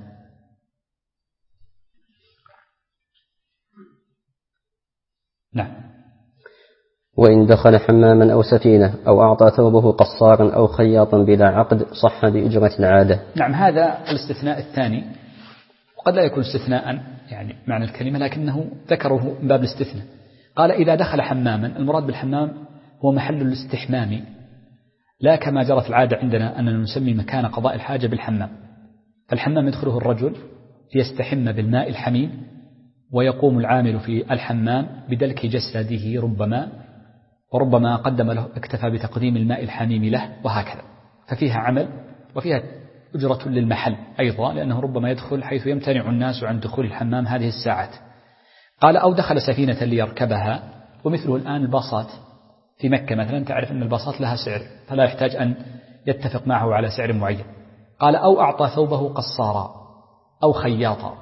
نعم.
وإن دخل حماما أو سفينة أو أعطى ثوبه قصارا أو خياطا بلا عقد صح بأجرة العادة.
نعم، هذا الاستثناء الثاني، وقد لا يكون استثناء يعني معنى الكلمة، لكنه ذكره من باب الاستثناء. قال إذا دخل حماما، المراد بالحمام هو محل الاستحمام، لا كما جرت العادة عندنا أننا نسمي مكان قضاء الحاجة بالحمام. فالحمام يدخله الرجل ليستحم بالماء الحميم، ويقوم العامل في الحمام بدلك جسده وربما قدم له اكتفى بتقديم الماء الحميم له، وهكذا. ففيها عمل وفيها أجرة للمحل أيضا، لأنه ربما يدخل حيث يمتنع الناس عن دخول الحمام هذه الساعات. قال أو دخل سفينة ليركبها، ومثله الآن الباصات في مكة مثلا، تعرف أن الباصات لها سعر فلا يحتاج أن يتفق معه على سعر معين. قال أو أعطى ثوبه قصارا أو خياطا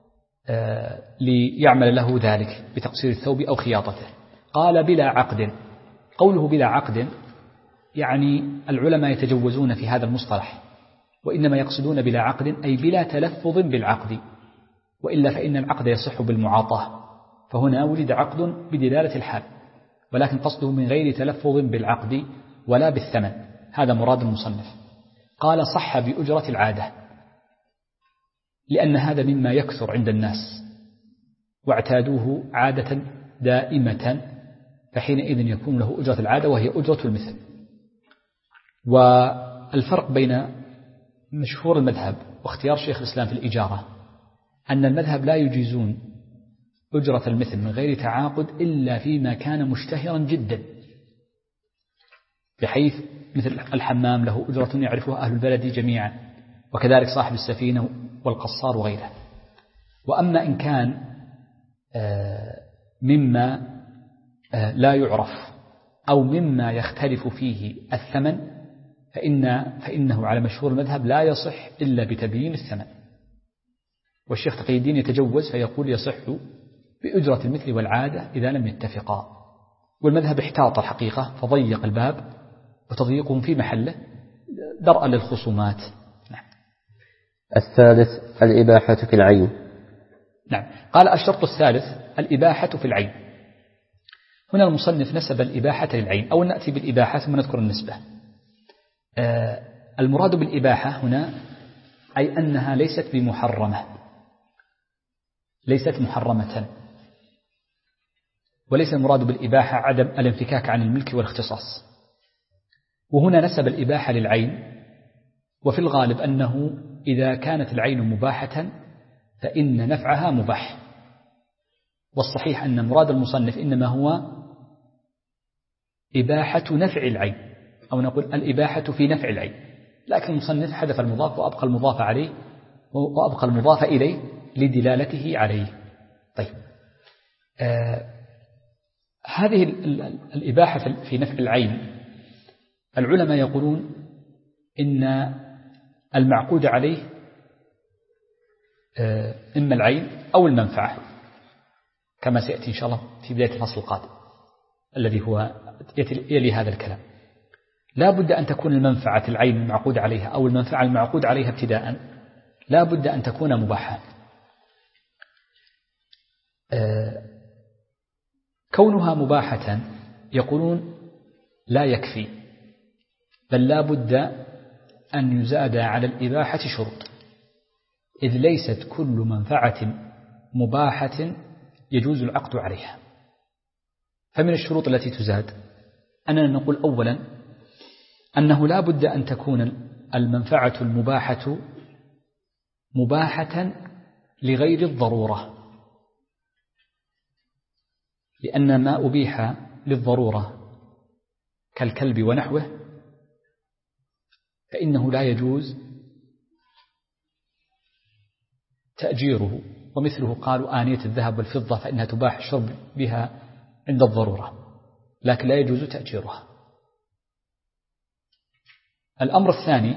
ليعمل له ذلك بتقصير الثوب أو خياطته. قال بلا عقد. قوله بلا عقد يعني العلماء يتجوزون في هذا المصطلح، وإنما يقصدون بلا عقد أي بلا تلفظ بالعقد، وإلا فإن العقد يصح بالمعاطاة، فهنا وجد عقد بدلالة الحال، ولكن قصده من غير تلفظ بالعقد ولا بالثمن، هذا مراد المصنف. قال صح بأجرة العادة، لأن هذا مما يكثر عند الناس واعتادوه عادة دائمة، فحينئذ يكون له أجرة العادة وهي أجرة المثل. والفرق بين مشهور المذهب واختيار شيخ الإسلام في الإجارة أن المذهب لا يجيزون أجرة المثل من غير تعاقد إلا فيما كان مشتهرا جدا، بحيث مثل الحمام له أجرة يعرفها أهل البلد جميعا، وكذلك صاحب السفينة والقصار وغيره. وأما إن كان مما لا يعرف أو مما يختلف فيه الثمن فإنه على مشهور المذهب لا يصح إلا بتبيين الثمن. والشيخ تقي الدين يتجوز فيقول يصح بأجرة المثل والعادة إذا لم يتفقا، والمذهب احتاط الحقيقة فضيق الباب، وتضييقهم في محله درءا للخصومات. نعم.
الثالث الإباحة في العين.
نعم. قال الشرط الثالث الإباحة في العين. هنا المصنف نسب الإباحة للعين، أو نأتي بالإباحة ثم نذكر النسبة. المراد بالإباحة هنا أي أنها ليست بمحرمة، ليست محرمة، وليس المراد بالإباحة عدم الانفكاك عن الملك والاختصاص. وهنا نسب الإباحة للعين، وفي الغالب أنه إذا كانت العين مباحة فإن نفعها مباح، والصحيح أن مراد المصنف إنما هو إباحة نفع العين، أو نقول الإباحة في نفع العين، لكن المصنف حذف المضاف وأبقى المضاف عليه وأبقى المضاف إليه لدلالته عليه. طيب، هذه الإباحة في نفع العين العلماء يقولون إن المعقود عليه إما العين أو المنفعة، كما سيأتي إن شاء الله في بداية الفصل القادم الذي هو يلي هذا الكلام. لا بد أن تكون المنفعة العين المعقود عليها أو المنفعة المعقود عليها ابتداء لا بد أن تكون مباحة. كونها مباحة يقولون لا يكفي، بل لا بد أن يزاد على الإباحة شروط، إذ ليست كل منفعة مباحة يجوز العقد عليها. فمن الشروط التي تزاد أننا نقول أولا أنه لا بد أن تكون المنفعة المباحة مباحة لغير الضرورة، لأن ما أبيح للضرورة كالكلب ونحوه فإنه لا يجوز تأجيره، ومثله قالوا آنية الذهب والفضة فإنها تباح الشرب بها عند الضرورة لكن لا يجوز تأجيرها. الأمر الثاني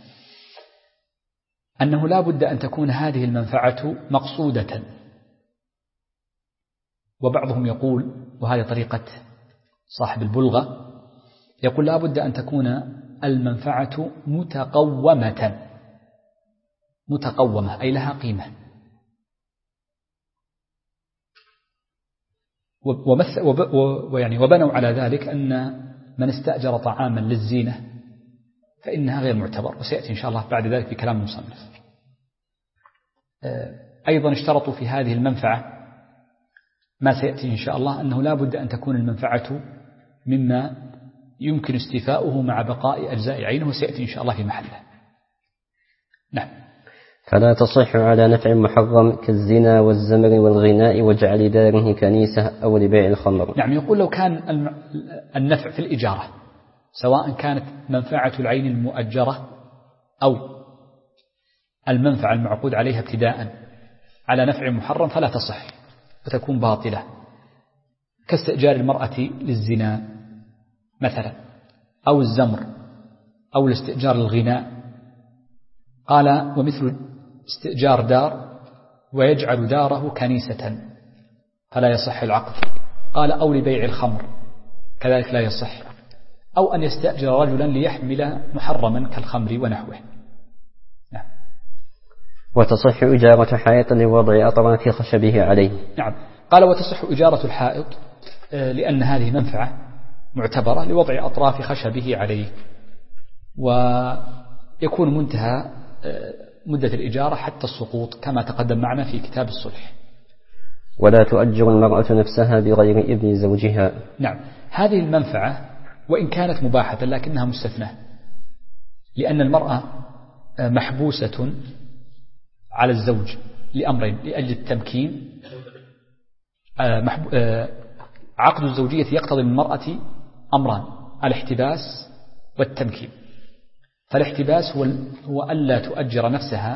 أنه لا بد أن تكون هذه المنفعة مقصودة، وبعضهم يقول، وهذه طريقة صاحب البلغة، يقول لا بد أن تكون المنفعة متقومة أي لها قيمة. وبنوا على ذلك أن من استأجر طعاما للزينة فإنها غير معتبر، وسيأتي إن شاء الله بعد ذلك بكلام المصنف. أيضا اشترطوا في هذه المنفعة ما سيأتي إن شاء الله أنه لا بد أن تكون المنفعة مما يمكن استيفاؤه مع بقاء أجزاء عينه، وسيأتي إن شاء الله في محله. نعم.
فلا تصح على نفع محرم كالزنا والزمر والغناء وجعل داره كنيسة أو لبيع الخمر.
نعم. يقول لو كان النفع في الإجارة سواء كانت منفعة العين المؤجرة أو المنفعة المعقود عليها ابتداء على نفع محرم فلا تصح وتكون باطلة، كاستئجار المرأة للزنا مثلا، أو الزمر، أو الاستئجار للغناء. قال ومثل استئجار دار ويجعل داره كنيسة فلا يصح العقد. قال أو لبيع الخمر كذلك لا يصح، أو أن يستأجر رجلا ليحمل محرما كالخمر ونحوه. نعم.
وتصح إجارة حائط لوضع أطراف خشبه عليه.
نعم. قال وتصح إجارة الحائط لأن هذه منفعة معتبرة لوضع أطراف خشبه عليه، ويكون منتهى مدة الإجارة حتى السقوط كما تقدم معنا في كتاب الصلح.
ولا تؤجر المرأة نفسها بغير إذن زوجها.
نعم. هذه المنفعة وإن كانت مباحة لكنها مستثناة، لأن المرأة محبوسة على الزوج لأمرين: لأجل التمكين، عقد الزوجية يقتضي من المرأة أمران: الاحتباس والتمكين. فالاحتباس هو ألا تؤجر نفسها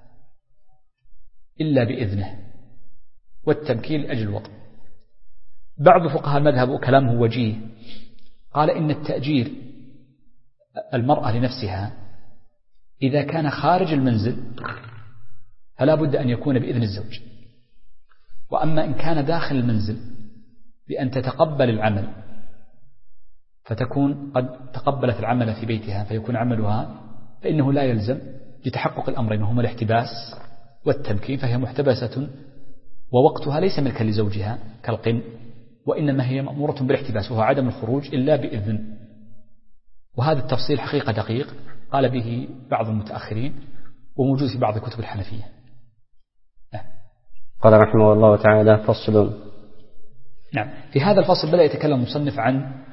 إلا بإذنه، والتمكين لأجل الوطن. بعض فقهاء المذهب وكلامه وجيه قال إن التأجير المرأة لنفسها إذا كان خارج المنزل فلا بد أن يكون بإذن الزوج، وأما إن كان داخل المنزل بأن تتقبل العمل فتكون قد تقبلت العمل في بيتها فيكون عملها، فإنه لا يلزم لتحقق الأمرين وهما الاحتباس والتمكين، فهي محتبسة ووقتها ليس ملكا لزوجها كالقن، وإنما هي مأمورة بالاحتباس وهو عدم الخروج إلا بإذن. وهذا التفصيل حقيقة دقيق قال به بعض المتأخرين وموجود في بعض كتب الحنفية.
قال رحمه الله تعالى: فصل.
نعم. في هذا الفصل بدأ يتكلم المصنف عن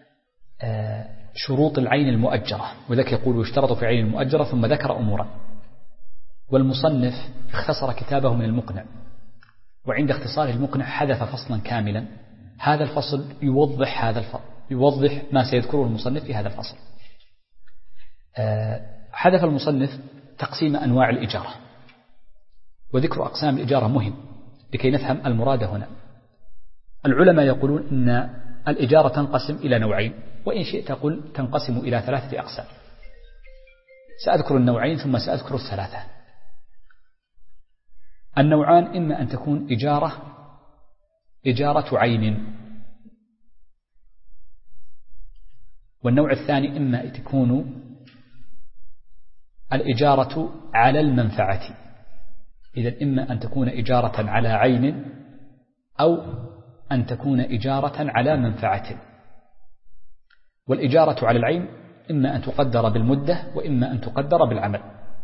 شروط العين المؤجرة، وذلك يقول يشترط في عين المؤجرة، ثم ذكر أمورا. والمصنف اختصر كتابه من المقنع، وعند اختصاره المقنع حذف فصلا كاملا. هذا الفصل يوضح ما سيذكره المصنف في هذا الفصل. حذف المصنف تقسيم أنواع الإجارة، وذكر أقسام الإجارة مهم لكي نفهم المراد هنا. العلماء يقولون إن الإجارة تنقسم إلى نوعين، وإن شئت قل تنقسم إلى 3 أقسام. سأذكر النوعين ثم سأذكر الثلاثة. النوعان إما أن تكون إجارة عين، والنوع الثاني إما تكون الإجارة على المنفعة. إذن إما أن تكون إجارة على عين أو أن تكون إجارة على منفعة. والإجارة على العين إما أن تقدر بالمدة وإما أن تقدر بالعمل.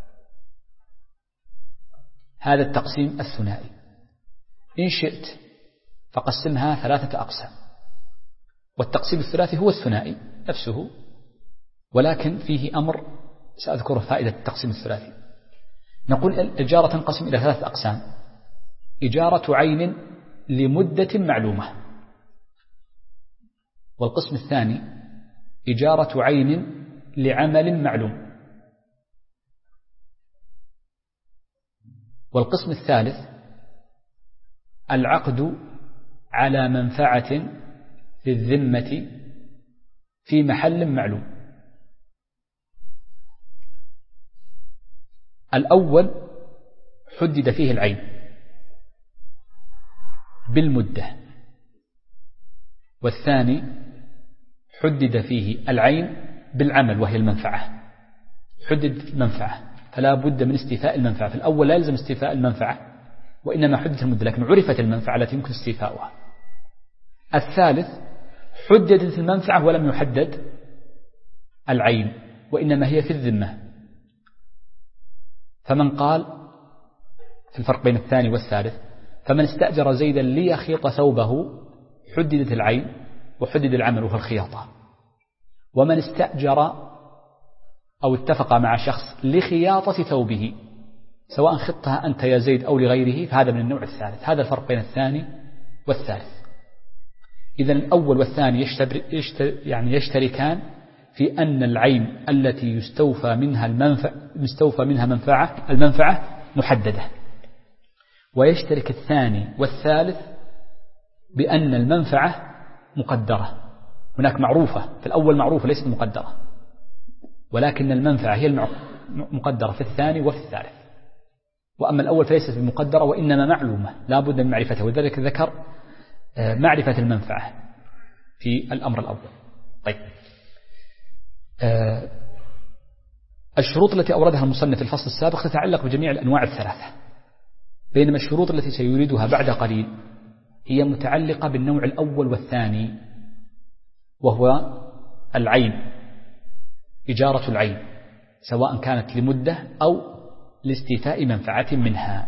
هذا التقسيم الثنائي. إن شئت فقسمها 3 أقسام، والتقسيم الثلاثي هو الثنائي نفسه، ولكن فيه أمر سأذكره فائدة التقسيم الثلاثي. نقول الإجارة تنقسم إلى 3 أقسام: إجارة عين لمدة معلومة، والقسم الثاني إجارة عين لعمل معلوم، والقسم الثالث العقد على منفعة في الذمة في محل معلوم. الأول حدد فيه العين بالمدة، والثاني حدد فيه العين بالعمل وهي المنفعة. حدد المنفعة فلا بد من استيفاء المنفعة. في الأول لا يلزم استيفاء المنفعة وإنما حددت المدة، لكن عرفت المنفعة التي يمكن استيفاؤها. الثالث حددت المنفعة ولم يحدد العين وإنما هي في الذمة. فمن قال في الفرق بين الثاني والثالث: فمن استأجر زيدا ليخيط ثوبه حددت العين وحدد العمل وهو الخياطة. ومن استأجر أو اتفق مع شخص لخياطة ثوبه سواء خطها أنت يا زيد أو لغيره فهذا من النوع الثالث. هذا الفرق بين الثاني والثالث. إذن الأول والثاني يشتركان في أن العين التي يستوفى منها المنفعة محددة، ويشترك الثاني والثالث بأن المنفعة مقدرة. هناك معروفة، في الأول معروفة ليست مقدرة، ولكن المنفعة هي المقدرة في الثاني وفي الثالث. وأما الأول فليست بمقدرة وإنما معلومة لا بد من معرفتها، وذلك ذكر معرفة المنفعة في الأمر الأول. طيب، الشروط التي أوردها المصنف في الفصل السابق تتعلق بجميع الأنواع الثلاثة، بينما الشروط التي سيريدها بعد قليل هي متعلقة بالنوع الأول والثاني، وهو العين، إجارة العين سواء كانت لمدة أو لاستيفاء منفعة منها.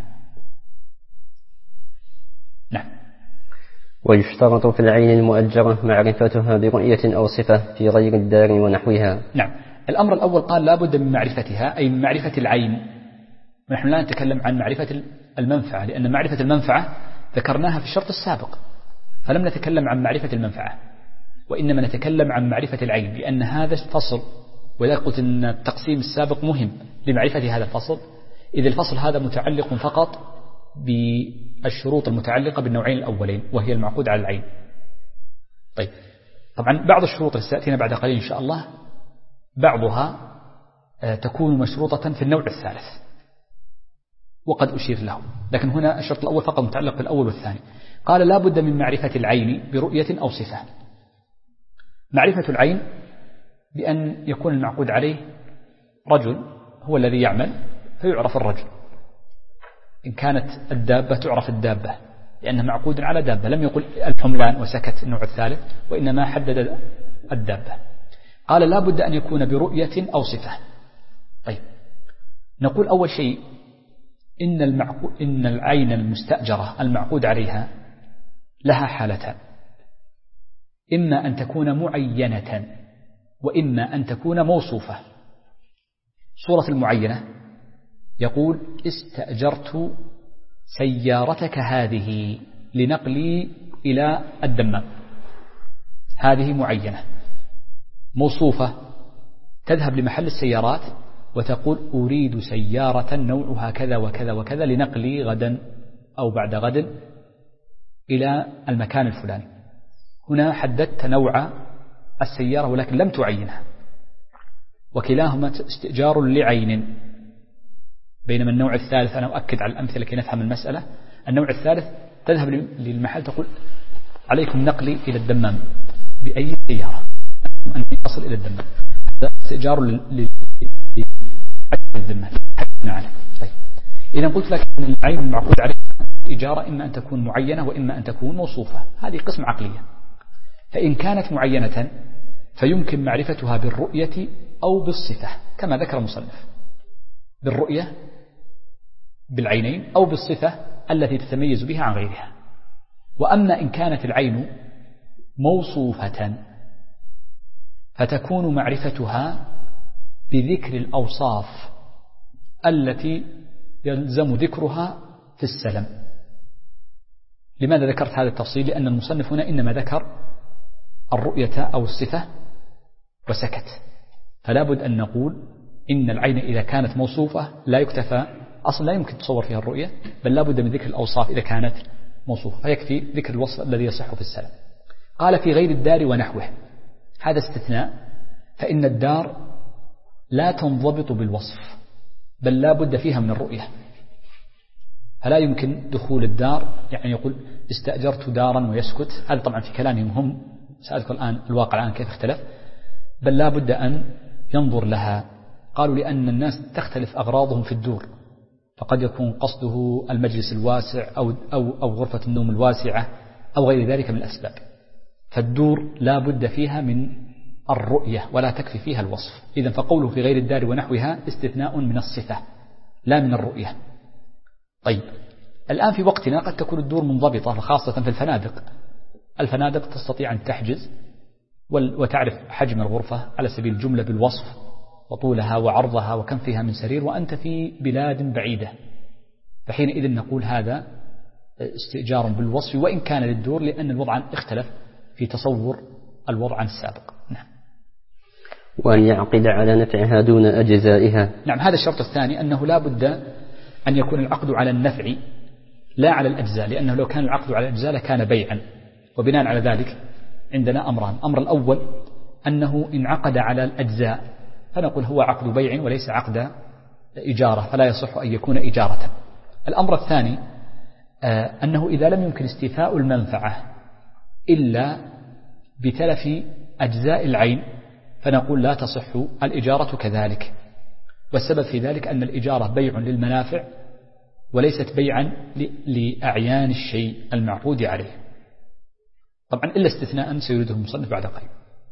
نعم.
ويشترط في العين المؤجرة معرفتها برؤية أو صفة في غير الدار ونحوها.
نعم. الأمر الأول قال لا بد من معرفتها، أي من معرفة العين. ونحن لا نتكلم عن معرفة المنفعة، لأن معرفة المنفعة ذكرناها في الشرط السابق، فلم نتكلم عن معرفة المنفعة، وإنما نتكلم عن معرفة العين، لأن هذا الفصل، وإذا قلت أن التقسيم السابق مهم لمعرفة هذا الفصل، إذ الفصل هذا متعلق فقط بالشروط المتعلقة بالنوعين الأولين وهي المعقود على العين. طيب، طبعا بعض الشروط التي ستأتينا بعد قليل إن شاء الله بعضها تكون مشروطة في النوع الثالث وقد أشير له، لكن هنا الشرط الأول فقط متعلق بالأول والثاني. قال لا بد من معرفة العين برؤية أو صفة. معرفة العين بأن يكون المعقود عليه رجل هو الذي يعمل فيعرف الرجل، إن كانت الدابة تعرف الدابة لأنه معقود على دابة، لم يقل الحملان وسكت النوع الثالث وإنما حدد الدابة. قال لا بد أن يكون برؤية أو صفة. طيب، نقول أول شيء إن العين المستأجرة المعقود عليها لها حالتان: إما أن تكون معينة وإما أن تكون موصوفة. صورة المعينة يقول استأجرت سيارتك هذه لنقلي إلى الدمام، هذه معينة. موصوفة تذهب لمحل السيارات وتقول أريد سيارة نوعها كذا وكذا وكذا لنقلي غدا أو بعد غد إلى المكان الفلاني. هنا حددت نوع السيارة ولكن لم تعينها، وكلاهما استئجار لعين. بينما النوع الثالث، أنا أؤكد على الأمثلة لكي نفهم المسألة، النوع الثالث تذهب للمحل تقول عليكم نقلي إلى الدمام بأي سيارة أن أصل إلى الدمام. هذا استئجار الذمة. طيب. إذا قلت لك أن العين المعقود عليها إجارة إما أن تكون معينة وإما أن تكون موصوفة، هذه قسم عقلية. فإن كانت معينة فيمكن معرفتها بالرؤية أو بالصفة كما ذكر المصنف، بالرؤية بالعينين أو بالصفة التي تتميز بها عن غيرها. وأما إن كانت العين موصوفة فتكون معرفتها بذكر الأوصاف التي يلزم ذكرها في السلم. لماذا ذكرت هذا التفصيل؟ لأن المصنف هنا إنما ذكر الرؤية أو الصفة وسكت، فلا بد أن نقول إن العين إذا كانت موصوفة لا يكتفى، أصلا لا يمكن تصور فيها الرؤية، بل لا بد من ذكر الأوصاف إذا كانت موصوفة، فيكفي ذكر الوصف الذي يصح في السلم. قال في غير الدار ونحوه، هذا استثناء، فإن الدار لا تنضبط بالوصف بل لا بد فيها من الرؤية، فلا يمكن دخول الدار، يعني يقول استأجرت دارا ويسكت، هذا طبعا في كلامهم هم، سأذكر الآن الواقع الآن كيف اختلف، بل لا بد أن ينظر لها. قالوا لأن الناس تختلف أغراضهم في الدور، فقد يكون قصده المجلس الواسع أو غرفة النوم الواسعة أو غير ذلك من الأسباب، فالدور لا بد فيها من الرؤية ولا تكفي فيها الوصف. إذن فقوله في غير الدار ونحوها استثناء من الصفة لا من الرؤية. طيب الآن في وقتنا قد تكون الدور منضبطة، خاصة في الفنادق. الفنادق تستطيع أن تحجز وتعرف حجم الغرفة على سبيل الجملة بالوصف وطولها وعرضها وكم فيها من سرير، وأنت في بلاد بعيدة، فحينئذ نقول هذا استئجار بالوصف وإن كان للدور، لأن الوضع اختلف في تصور الوضع عن السابق. نعم.
وأن يعقد على نفعها دون أجزائها.
نعم، هذا الشرط الثاني، أنه لا بد أن يكون العقد على النفع لا على الأجزاء، لأنه لو كان العقد على الأجزاء لكان بيعا. وبناء على ذلك عندنا أمران: الأمر الأول أنه إن عقد على الأجزاء فنقول هو عقد بيع وليس عقد إجارة، فلا يصح أن يكون إجارة. الأمر الثاني أنه إذا لم يمكن استيفاء المنفعة إلا بتلف أجزاء العين فنقول لا تصح الإجارة كذلك. والسبب في ذلك أن الإجارة بيع للمنافع وليست بيعا لأعيان الشيء المعقود عليه، طبعا إلا استثناء سيريده المصنف بعد قليل.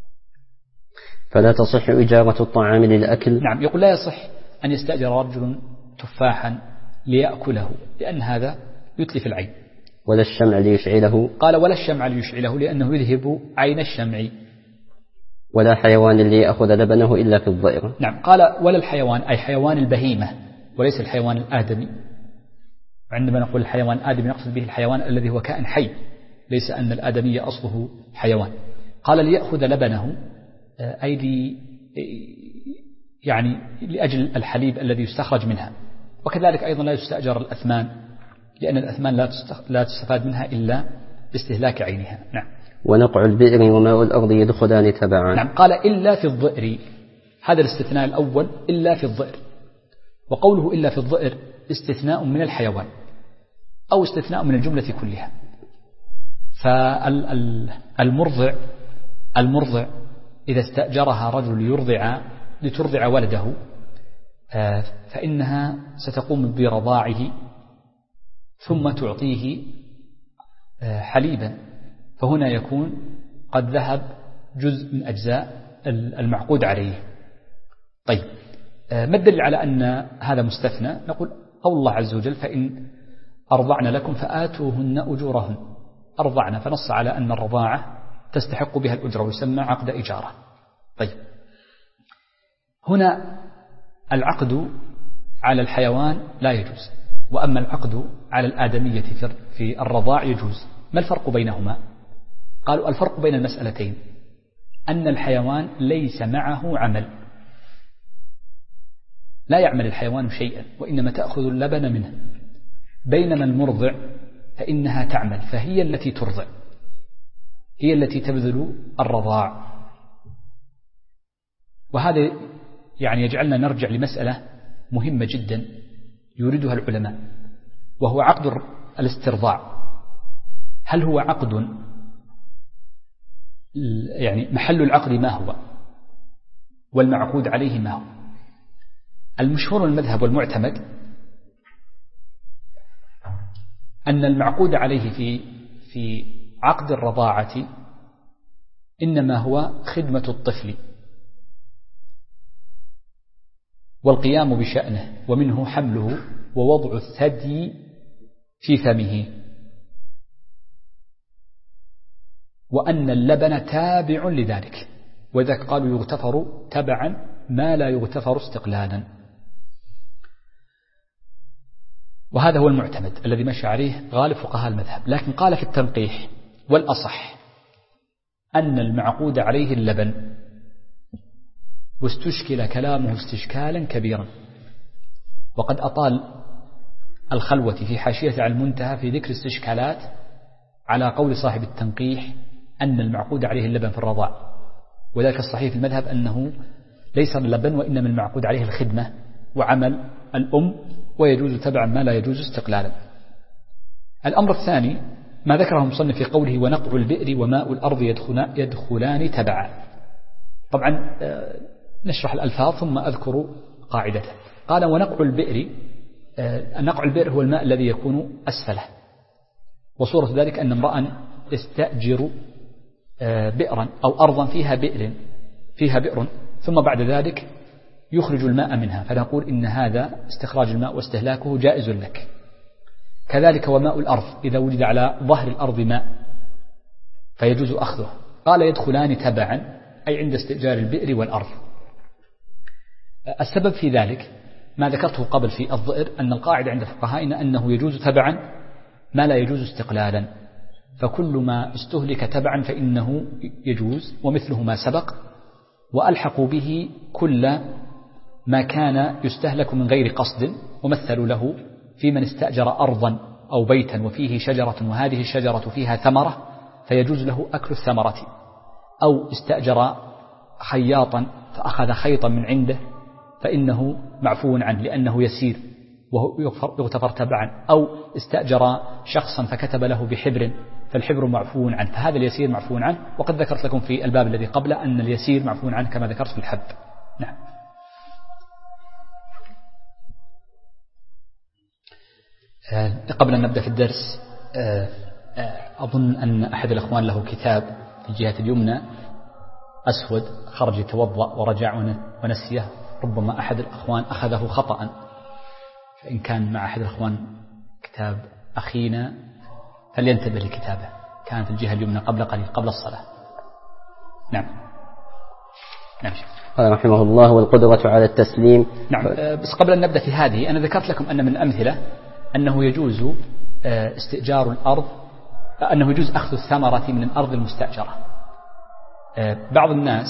فلا تصح إجارة الطعام للأكل.
نعم، يقول لا يصح أن يستأجر رجل تفاحا ليأكله، لأن هذا يتلف العين.
ولا الشمع ليشعله.
قال ولا الشمع ليشعله، لأنه يذهب عين الشمع.
ولا حيوان ليأخذ لبنه إلا في الضئر.
نعم، قال ولا الحيوان، أي حيوان البهيمة وليس الحيوان الآدمي. عندما نقول الحيوان الآدمي نقصد به الحيوان الذي هو كائن حي، ليس أن الآدمي أصله حيوان. قال ليأخذ لبنه، أي يعني لأجل الحليب الذي يستخرج منها. وكذلك أيضا لا يستأجر الأثمان، لأن الأثمان لا تستفاد منها إلا باستهلاك عينها. نعم.
ونقع البئر وماء الأرض يدخلان تبعا.
نعم، قال إلا في الضئر، هذا الاستثناء الأول إلا في الضئر. وقوله إلا في الضئر استثناء من الحيوان أو استثناء من الجملة كلها. فالمرضع إذا استأجرها رجل لترضع ولده فإنها ستقوم برضاعه ثم تعطيه حليبا، فهنا يكون قد ذهب جزء من أجزاء المعقود عليه. طيب، ما الدليل على أن هذا مستثنى؟ نقول قول الله عز وجل فإن أرضعن لكم فآتوهن أجورهن. أرضعن، فنص على أن الرضاعة تستحق بها الأجرة ويسمى عقد إجارة. طيب، هنا العقد على الحيوان لا يجوز، وأما العقد على الآدمية في الرضاع يجوز. ما الفرق بينهما؟ قالوا الفرق بين المسألتين أن الحيوان ليس معه عمل، لا يعمل الحيوان شيئا وإنما تأخذ اللبن منه، بينما المرضع فإنها تعمل، فهي التي ترضع، هي التي تبذل الرضاع. وهذا يعني يجعلنا نرجع لمسألة مهمة جدا يريدها العلماء، وهو عقد الاسترضاع. هل هو عقد يعني محل العقد ما هو والمعقود عليه ما هو؟ المشهور المذهب والمعتمد أن المعقود عليه في عقد الرضاعة إنما هو خدمة الطفل والقيام بشأنه، ومنه حمله ووضع الثدي في فمه، وأن اللبن تابع لذلك، وذلك قالوا يغتفر تبعا ما لا يغتفر استقلالا. وهذا هو المعتمد الذي مشى عليه غالب فقهاء المذهب. لكن قال في التنقيح: والأصح أن المعقود عليه اللبن، واستشكل كلامه استشكالا كبيرا، وقد أطال الخلوة في حاشية على المنتهى في ذكر استشكالات على قول صاحب التنقيح أن المعقود عليه اللبن في الرضاع، وذلك الصحيح في المذهب أنه ليس اللبن وإنما المعقود عليه الخدمة وعمل الأم، ويجوز تبعا ما لا يجوز استقلالا. الأمر الثاني ما ذكره المصنف في قوله: ونقع البئر وماء الأرض يدخلان تبعا. طبعا نشرح الألفاظ ثم أذكر قاعدته. قال: ونقع البئر، نقع البئر هو الماء الذي يكون أسفله، وصورة ذلك أن امرأ يستأجر بئرا أو أرضا فيها بئر ثم بعد ذلك يخرج الماء منها، فنقول إن هذا استخراج الماء واستهلاكه جائز لك. كذلك وماء الأرض إذا وجد على ظهر الأرض ماء فيجوز أخذه. قال: يدخلان تبعا، أي عند استئجار البئر والأرض. السبب في ذلك ما ذكرته قبل في الضئر، أن القاعدة عند فقهائنا أنه يجوز تبعا ما لا يجوز استقلالا، فكل ما استهلك تبعا فإنه يجوز، ومثله ما سبق. وألحقوا به كل ما كان يستهلك من غير قصد، ومثلوا له في من استأجر أرضا أو بيتا وفيه شجرة وهذه الشجرة فيها ثمرة فيجوز له أكل الثمرة، أو استأجر خياطا فأخذ خيطا من عنده فإنه معفو عنه لأنه يسير وهو يغتفر تبعا، أو استأجر شخصا فكتب له بحبر فالحبر معفو عنه، فهذا اليسير معفو عنه. وقد ذكرت لكم في الباب الذي قبله أن اليسير معفو عنه كما ذكرت في الحب. نعم. قبل أن نبدأ في الدرس أظن أن أحد الأخوان له كتاب في الجهة اليمنى أسود خرج يتوضأ ورجع ونسيه، ربما أحد الأخوان أخذه خطأ، فإن كان مع أحد الأخوان كتاب أخينا فلينتبه لكتابه، كان في الجهة اليمنى قبل قليل قبل الصلاة. نعم. نعم.
قال رحمه الله: والقدرة على التسليم.
نعم. بس قبل أن نبدأ في هذه أنا ذكرت لكم أن من الأمثلة أنه يجوز استئجار الأرض، أنه يجوز أخذ الثمرة من الأرض المستأجرة. بعض الناس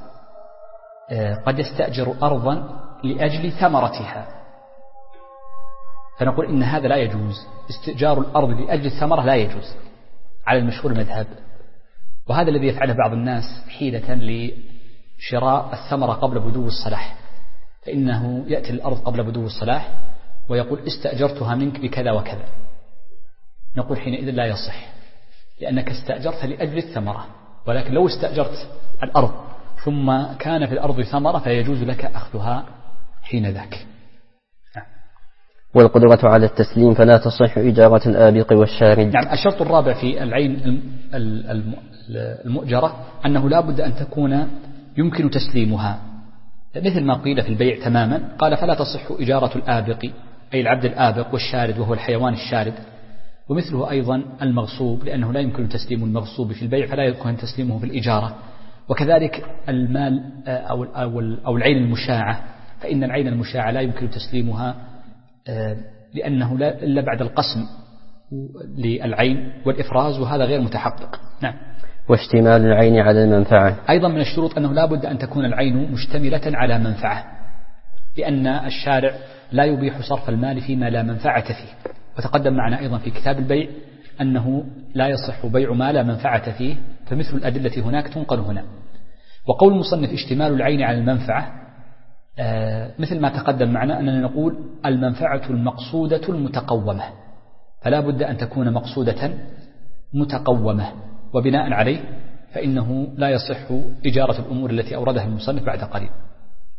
قد يستأجر أرضا لأجل ثمرتها، فنقول إن هذا لا يجوز، استئجار الأرض لأجل الثمرة لا يجوز على المشهور المذهب. وهذا الذي يفعله بعض الناس حيلة لشراء الثمرة قبل بدو الصلاح، فإنه يأتي الأرض قبل بدو الصلاح ويقول استأجرتها منك بكذا وكذا، نقول حينئذ لا يصح، لأنك استأجرت لأجل الثمرة، ولكن لو استأجرت الأرض ثم كان في الأرض ثمرة فيجوز لك أخذها حين ذاك.
والقدرة على التسليم فلا تصح إجارة الآبق والشارد.
نعم. الشرط الرابع في العين المؤجرة أنه لا بد أن تكون يمكن تسليمها، مثل ما قيل في البيع تماما. قال: فلا تصح إجارة الآبق، أي العبد الآبق، والشارد وهو الحيوان الشارد، ومثله أيضا المغصوب، لأنه لا يمكن تسليم المغصوب في البيع فلا يمكن تسليمه في الإجارة. وكذلك المال أو العين المشاعة، فإن العين المشاعة لا يمكن تسليمها لأنه إلا بعد القسم للعين والإفراز، وهذا غير متحقق. نعم.
واشتمال العين على المنفعة،
أيضا من الشروط أنه لا بد أن تكون العين مشتملة على منفعة، لأن الشارع لا يبيح صرف المال فيما لا منفعة فيه. وتقدم معنا أيضا في كتاب البيع أنه لا يصح بيع ما لا منفعة فيه، فمثل الأدلة هناك تنقل هنا. وقول المصنف اشتمال العين على المنفعة مثل ما تقدم معنا أننا نقول المنفعة المقصودة المتقومة، فلا بد أن تكون مقصودة متقومة، وبناء عليه فإنه لا يصح إجارة الأمور التي أوردها المصنف بعد قليل.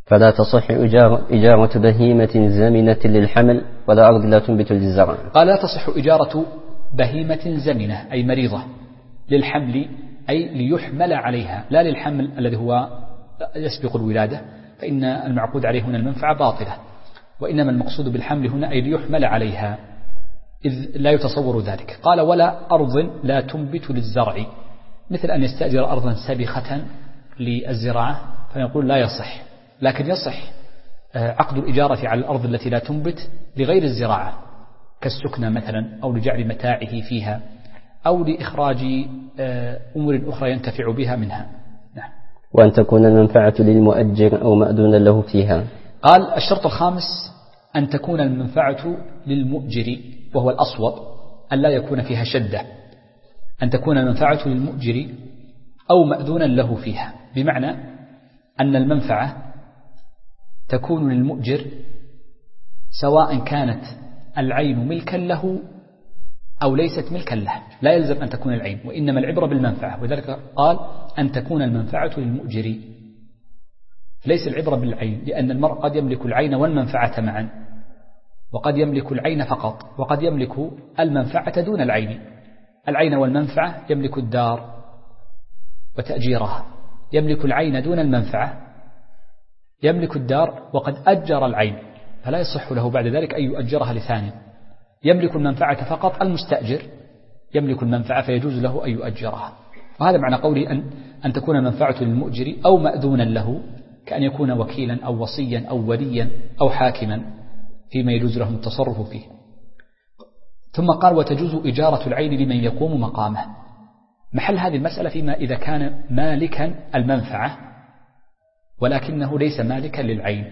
فلا تصح إجارة بهيمة زمنة للحمل ولا أرض لا تنبت للزرع.
قال لا تصح إجارة بهيمة زمنة أي مريضة للحمل أي ليحمل عليها، لا للحمل الذي هو يسبق الولادة، فإن المعقود عليه هنا المنفعة باطلة، وإنما المقصود بالحمل هنا أي ليحمل عليها، إذ لا يتصور ذلك. قال ولا أرض لا تنبت للزرع، مثل أن يستأجر أرضا سبخة للزراعة فنقول لا يصح، لكن يصح عقد الإجارة على الأرض التي لا تنبت لغير الزراعة كالسكنة مثلا، أو لجعل متاعه فيها، أو لإخراج أمور أخرى ينتفع بها منها. نعم.
وأن تكون المنفعة للمؤجر أو مأذون له فيها.
قال الشرط الخامس أن تكون المنفعة للمؤجر، وهو الأصوب أن لا يكون فيها شدة، أن تكون المنفعة للمؤجر أو مأذونا له فيها، بمعنى أن المنفعة تكون للمؤجر سواء كانت العين ملكا له أو ليست ملكا له، لا يلزم أن تكون العين، وإنما العبرة بالمنفعة، وذلك قال أن تكون المنفعة للمؤجر، ليس العبرة بالعين، لأن المرء قد يملك العين والمنفعة معا، وقد يملك العين فقط، وقد يملك المنفعة دون العين. العين والمنفعة يملك الدار وتأجيرها، يملك العين دون المنفعة، يملك الدار وقد أجر العين، فلا يصح له بعد ذلك أن يؤجرها لثاني. يملك المنفعة فقط المستأجر يملك المنفعة فيجوز له أن يؤجرها. وهذا معنى قوله أن تكون المنفعة للمؤجر أو مأذونا له، كأن يكون وكيلا أو وصيا أو وليا أو حاكما فيما يجوز له التصرف فيه. ثم قال وتجوز إجارة العين لمن يقوم مقامه. محل هذه المسألة فيما إذا كان مالكا المنفعة ولكنه ليس مالكا للعين،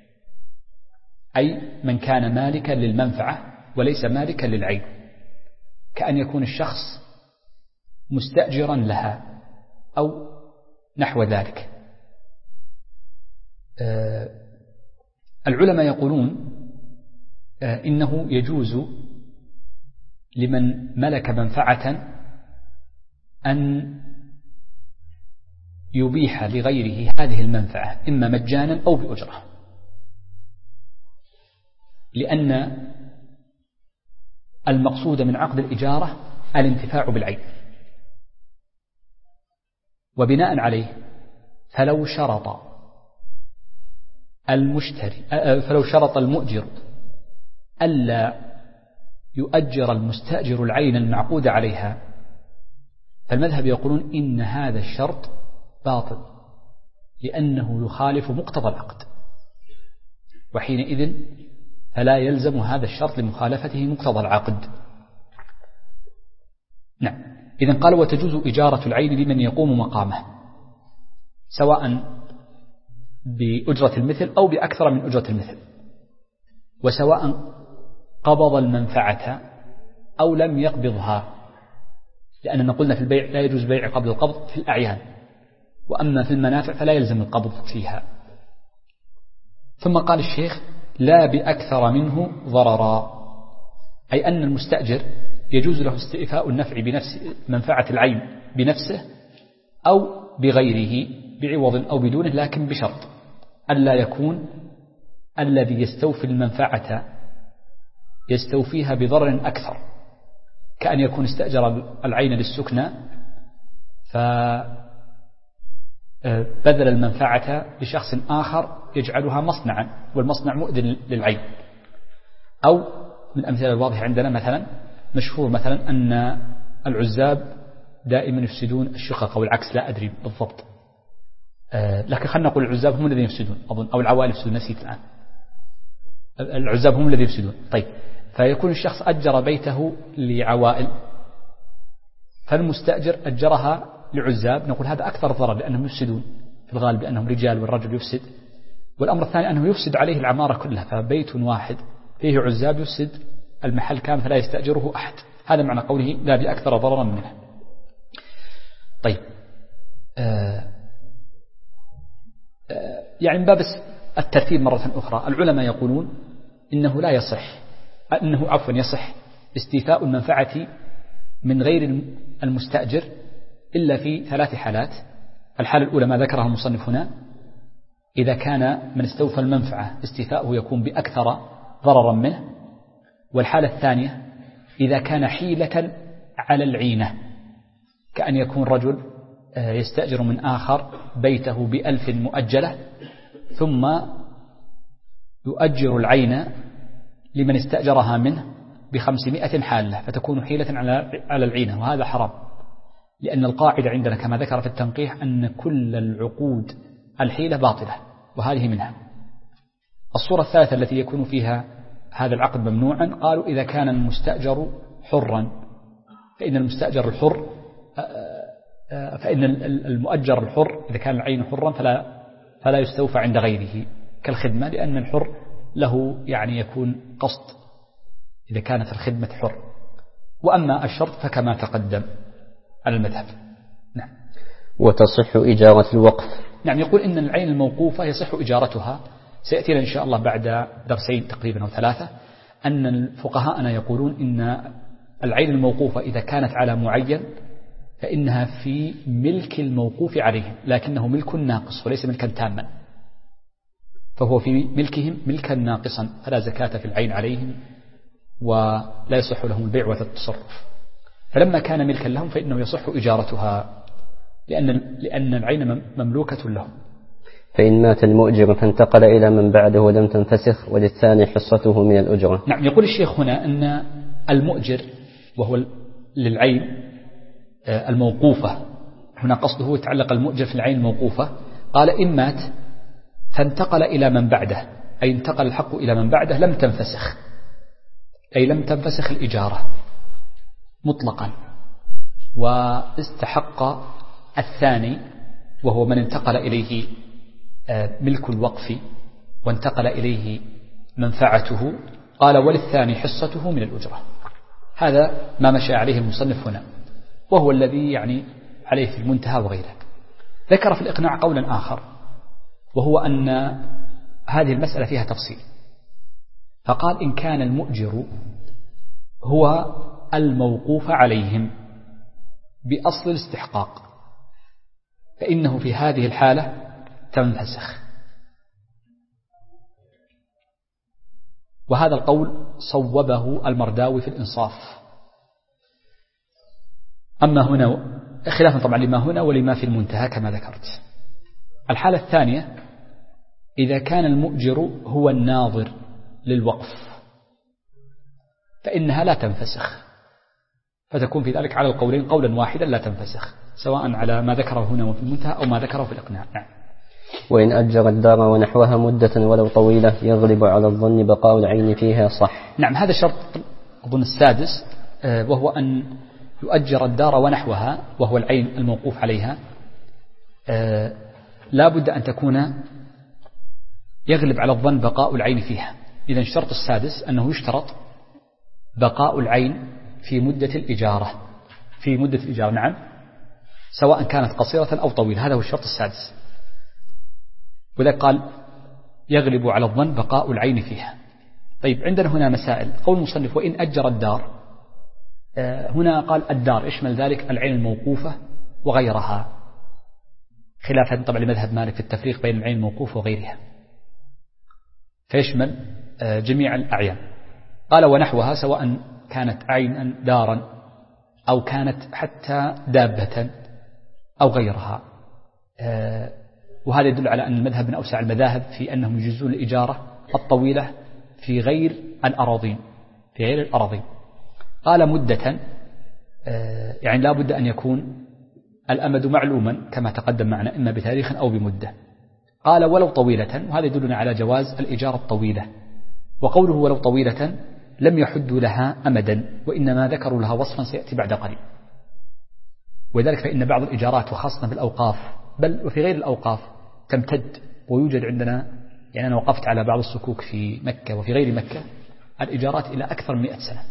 أي من كان مالكا للمنفعة وليس مالكا للعين، كأن يكون الشخص مستأجرا لها أو نحو ذلك. العلماء يقولون إنه يجوز لمن ملك منفعة أن يبيح لغيره هذه المنفعة إما مجانا أو بأجرة، لأن المقصود من عقد الإجارة الانتفاع بالعين. وبناء عليه فلو شرط المؤجر ألا يؤجر المستأجر العين المعقود عليها، فالمذهب يقولون إن هذا الشرط باطل، لأنه يخالف مقتضى العقد، وحينئذ فلا يلزم هذا الشرط لمخالفته مقتضى العقد. نعم. إذن قال وتجوز إجارة العين لمن يقوم مقامه، سواء بأجرة المثل أو بأكثر من أجرة المثل، وسواء قبض المنفعة أو لم يقبضها، لأننا قلنا في البيع لا يجوز بيع قبل القبض في الأعيان، وأما في المنافع فلا يلزم القبض فيها. ثم قال الشيخ لا بأكثر منه ضررا، أي أن المستأجر يجوز له استئفاء النفع بنفس منفعة العين بنفسه أو بغيره بعوض أو بدونه، لكن بشرط ألا يكون الذي يستوفي المنفعة يستوفيها بضرر أكثر، كأن يكون استأجر العين للسكنى فبذل المنفعة لشخص آخر يجعلها مصنعا، والمصنع مؤذن للعين. أو من الأمثلة الواضحة عندنا مثلا مشهور مثلا أن العزاب دائما يفسدون الشقق، أو العكس لا أدري بالضبط، لكن خلنا نقول العزاب هم الذين يفسدون أظن، أو العوائل يفسدون، نسيت الآن. العزاب هم الذين يفسدون. طيب، فيكون الشخص أجر بيته لعوائل، فالمستأجر أجرها لعزاب، نقول هذا أكثر ضرر لأنهم يفسدون في الغالب، لأنهم رجال والرجل يفسد. والأمر الثاني أنه يفسد عليه العمارة كلها، فبيت واحد فيه عزاب يفسد المحل كامل فلا يستأجره أحد. هذا معنى قوله لا بأكثر ضررا منه. طيب، يعني من باب الترتيب مرة أخرى، العلماء يقولون إنه لا يصح، أنه عفوا يصح استيفاء المنفعة من غير المستأجر إلا في 3 حالات. الحالة الأولى ما ذكرها المصنف هنا، إذا كان من استوفى المنفعة استيفاؤه يكون بأكثر ضررا منه. والحالة الثانية إذا كان حيلة على العينة، كأن يكون رجل يستأجر من آخر بيته ب1000 مؤجلة ثم يؤجر العين لمن استأجرها منه ب500 حالة، فتكون حيلة على العينة، وهذا حرام، لأن القاعدة عندنا كما ذكر في التنقيح أن كل العقود الحيلة باطلة، وهذه منها. الصورة الثالثة التي يكون فيها هذا العقد ممنوعا، قالوا إذا كان المستأجر حرا، فإن المستأجر الحر فإن المؤجر الحر إذا كان العين حرا فلا يستوفى عند غيره كالخدمة، لأن الحر له يعني يكون قصد إذا كانت الخدمة حر. وأما الشرط فكما تقدم على المذهب. نعم.
وتصح إجارة الوقف.
نعم، يقول إن العين الموقوفة يصح إجارتها. سيأتينا إن شاء الله بعد درسين تقريبا أو 3 أن الفقهاءنا يقولون إن العين الموقوفة إذا كانت على معين فإنها في ملك الموقوف عليه، لكنه ملك ناقص وليس ملكا تاما، فهو في ملكهم ملكا ناقصا، فلا زكاة في العين عليهم ولا يصح لهم البيع والتصرف. فلما كان ملكا لهم فإنه يصح إجارتها، لأن العين مملوكة لهم.
فإن مات المؤجر فانتقل إلى من بعده ولم تنفسخ وللثاني حصته من الأجرة.
نعم، يقول الشيخ هنا أن المؤجر وهو للعين الموقوفة، هنا قصده يتعلق المؤجر في العين الموقوفة، قال إن مات فانتقل إلى من بعده، أي انتقل الحق إلى من بعده لم تنفسخ، أي لم تنفسخ الإجارة مطلقا، واستحق الثاني وهو من انتقل إليه ملك الوقف وانتقل إليه منفعته، قال وللثاني حصته من الأجرة. هذا ما مشى عليه المصنف هنا، وهو الذي يعني عليه في المنتهى وغيره. ذكر في الإقناع قولا آخر، وهو أن هذه المسألة فيها تفصيل، فقال إن كان المؤجر هو الموقوف عليهم بأصل الاستحقاق فإنه في هذه الحالة تنفسخ. وهذا القول صوبه المرداوي في الإنصاف. أما هنا خلافا طبعا لما هنا ولما في المنتهى كما ذكرت. الحالة الثانية إذا كان المؤجر هو الناظر للوقف فإنها لا تنفسخ، فتكون في ذلك على القولين قولا واحدا لا تنفسخ، سواء على ما ذكره هنا وفي المنتهى أو ما ذكره في الإقناع. نعم.
وإن أجر الدار ونحوها مدة ولو طويلة يغلب على الظن بقاء العين فيها صح.
نعم، هذا الشرط أظن السادس، وهو أن يؤجر الدار ونحوها وهو العين الموقوف عليها، لا بد أن تكون يغلب على الظن بقاء العين فيها. إذن الشرط السادس أنه يشترط بقاء العين في مدة الإجارة، في مدة الإجارة، نعم، سواء كانت قصيرة أو طويلة، هذا هو الشرط السادس. وذلك قال يغلب على الظن بقاء العين فيها. طيب، عندنا هنا مسائل. قول المصنف وإن أجر الدار، هنا قال الدار يشمل ذلك العين الموقوفة وغيرها، خلافا طبعا لمذهب مالك في التفريق بين العين الموقوفة وغيرها، فيشمل جميع الأعيان. قال ونحوها سواء كانت عينا دارا أو كانت حتى دابة أو غيرها. وهذا يدل على أن المذهب من أوسع المذاهب في أنهم يجوزون الإجارة الطويلة في غير الأراضين، في غير الأراضين. قال مدة، يعني لا بد أن يكون الأمد معلوما كما تقدم معنا، إما بتاريخ أو بمدة. قال ولو طويلة، وهذا يدلنا على جواز الإجارة الطويلة. وقوله ولو طويلة لم يحدوا لها أمدا، وإنما ذكروا لها وصفا سيأتي بعد قليل. وذلك فإن بعض الإجارات وخاصة في الأوقاف بل وفي غير الأوقاف تمتد، ويوجد عندنا، يعني أنا وقفت على بعض الصكوك في مكة وفي غير مكة الإجارات إلى أكثر من 100 سنة.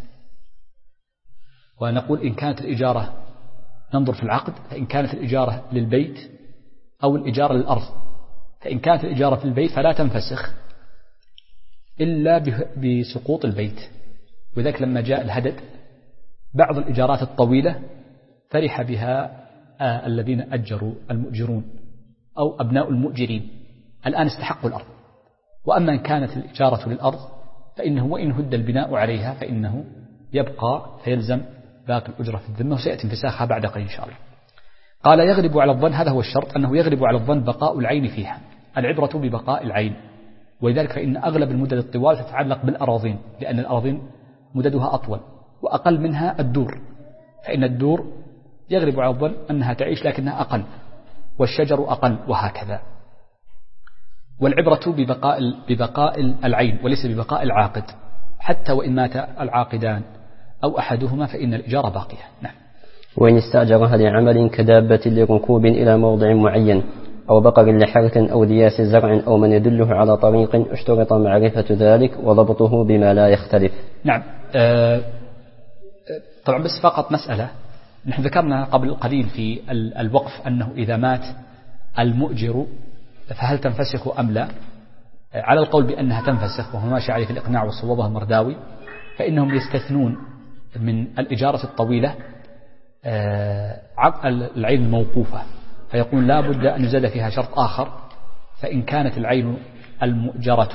ونقول إن كانت الإجارة ننظر في العقد، فإن كانت الإجارة للبيت أو الإجارة للأرض، فإن كانت الإجارة في البيت فلا تنفسخ إلا بسقوط البيت. وذلك لما جاء الهدد بعض الإجارات الطويلة فرح بها الذين أجروا المؤجرون أو أبناء المؤجرين، الآن استحقوا الأرض. وأما إن كانت الإجارة للأرض فإنه وإن هد البناء عليها فإنه يبقى فيلزم باقي الأجرة في الذمة، وسيأتي انفساخها بعد قليل إن شاء الله. قال يغلب على الظن، هذا هو الشرط، أنه يغلب على الظن بقاء العين فيها، العبرة ببقاء العين، ولذلك فإن أغلب المدد الطوال تتعلق بالأراضين، لأن الأراضين مددها أطول، وأقل منها الدور، فإن الدور يغلب على الظن أنها تعيش لكنها أقل، والشجر أقل، وهكذا. والعبرة ببقاء العين وليس ببقاء العاقد، حتى وإن مات العاقدان أو أحدهما فإن الإجارة باقية. نعم.
وإن استأجرها لعمل كدابة لركوب إلى موضع معين أو بقر لحرث أو دياس زرع أو من يدله على طريق، اشترط معرفة ذلك وضبطه بما لا يختلف.
نعم. طبعا بس فقط مسألة، نحن ذكرنا قبل قليل في الوقف أنه إذا مات المؤجر فهل تنفسخ أم لا؟ على القول بأنها تنفسخ، وهو ماشي عليه في الإقناع والصوابة المرداوي، فإنهم يستثنون من الإجارة الطويلة العين الموقوفة، فيقول لا بد أن يزاد فيها شرط آخر، فإن كانت العين المؤجرة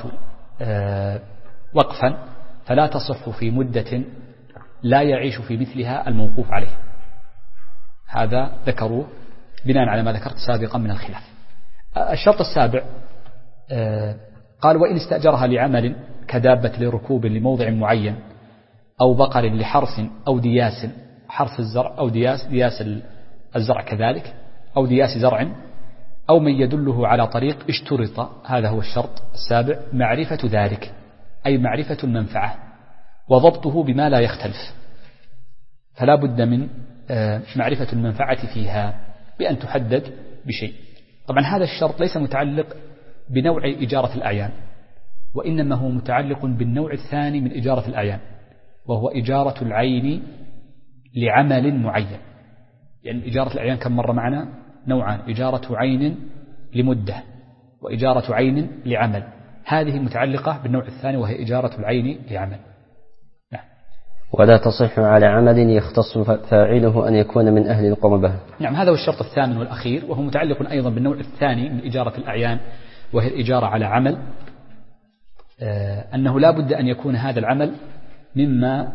وقفا فلا تصح في مدة لا يعيش في مثلها الموقوف عليه. هذا ذكروه بناء على ما ذكرت سابقا من الخلاف. الشرط السابع قال وإن استأجرها لعمل كدابة لركوب لموضع معين أو بقر لحرث أو دياس، حرث الزرع أو دياس الزرع كذلك، أو دياس زرع، أو من يدله على طريق، اشترط، هذا هو الشرط السابع، معرفة ذلك، أي معرفة المنفعة وضبطه بما لا يختلف، فلا بد من معرفة المنفعة فيها بأن تحدد بشيء. طبعا هذا الشرط ليس متعلق بنوع إجارة الأعيان، وإنما هو متعلق بالنوع الثاني من إجارة الأعيان، وهو إجارة العين لعمل معين. يعني إجارة الأعيان كم مرة معنا؟ نوعان، إجارة عين لمدة وإجارة عين لعمل، هذه متعلقة بالنوع الثاني وهي إجارة العين لعمل. نعم.
ولا تصح على عمل يختص فاعله أن يكون من أهل القربة.
نعم، هذا هو الشرط الثامن والأخير، وهو متعلق أيضا بالنوع الثاني من إجارة الأعيان وهي الإجارة على عمل، أنه لا بد أن يكون هذا العمل مما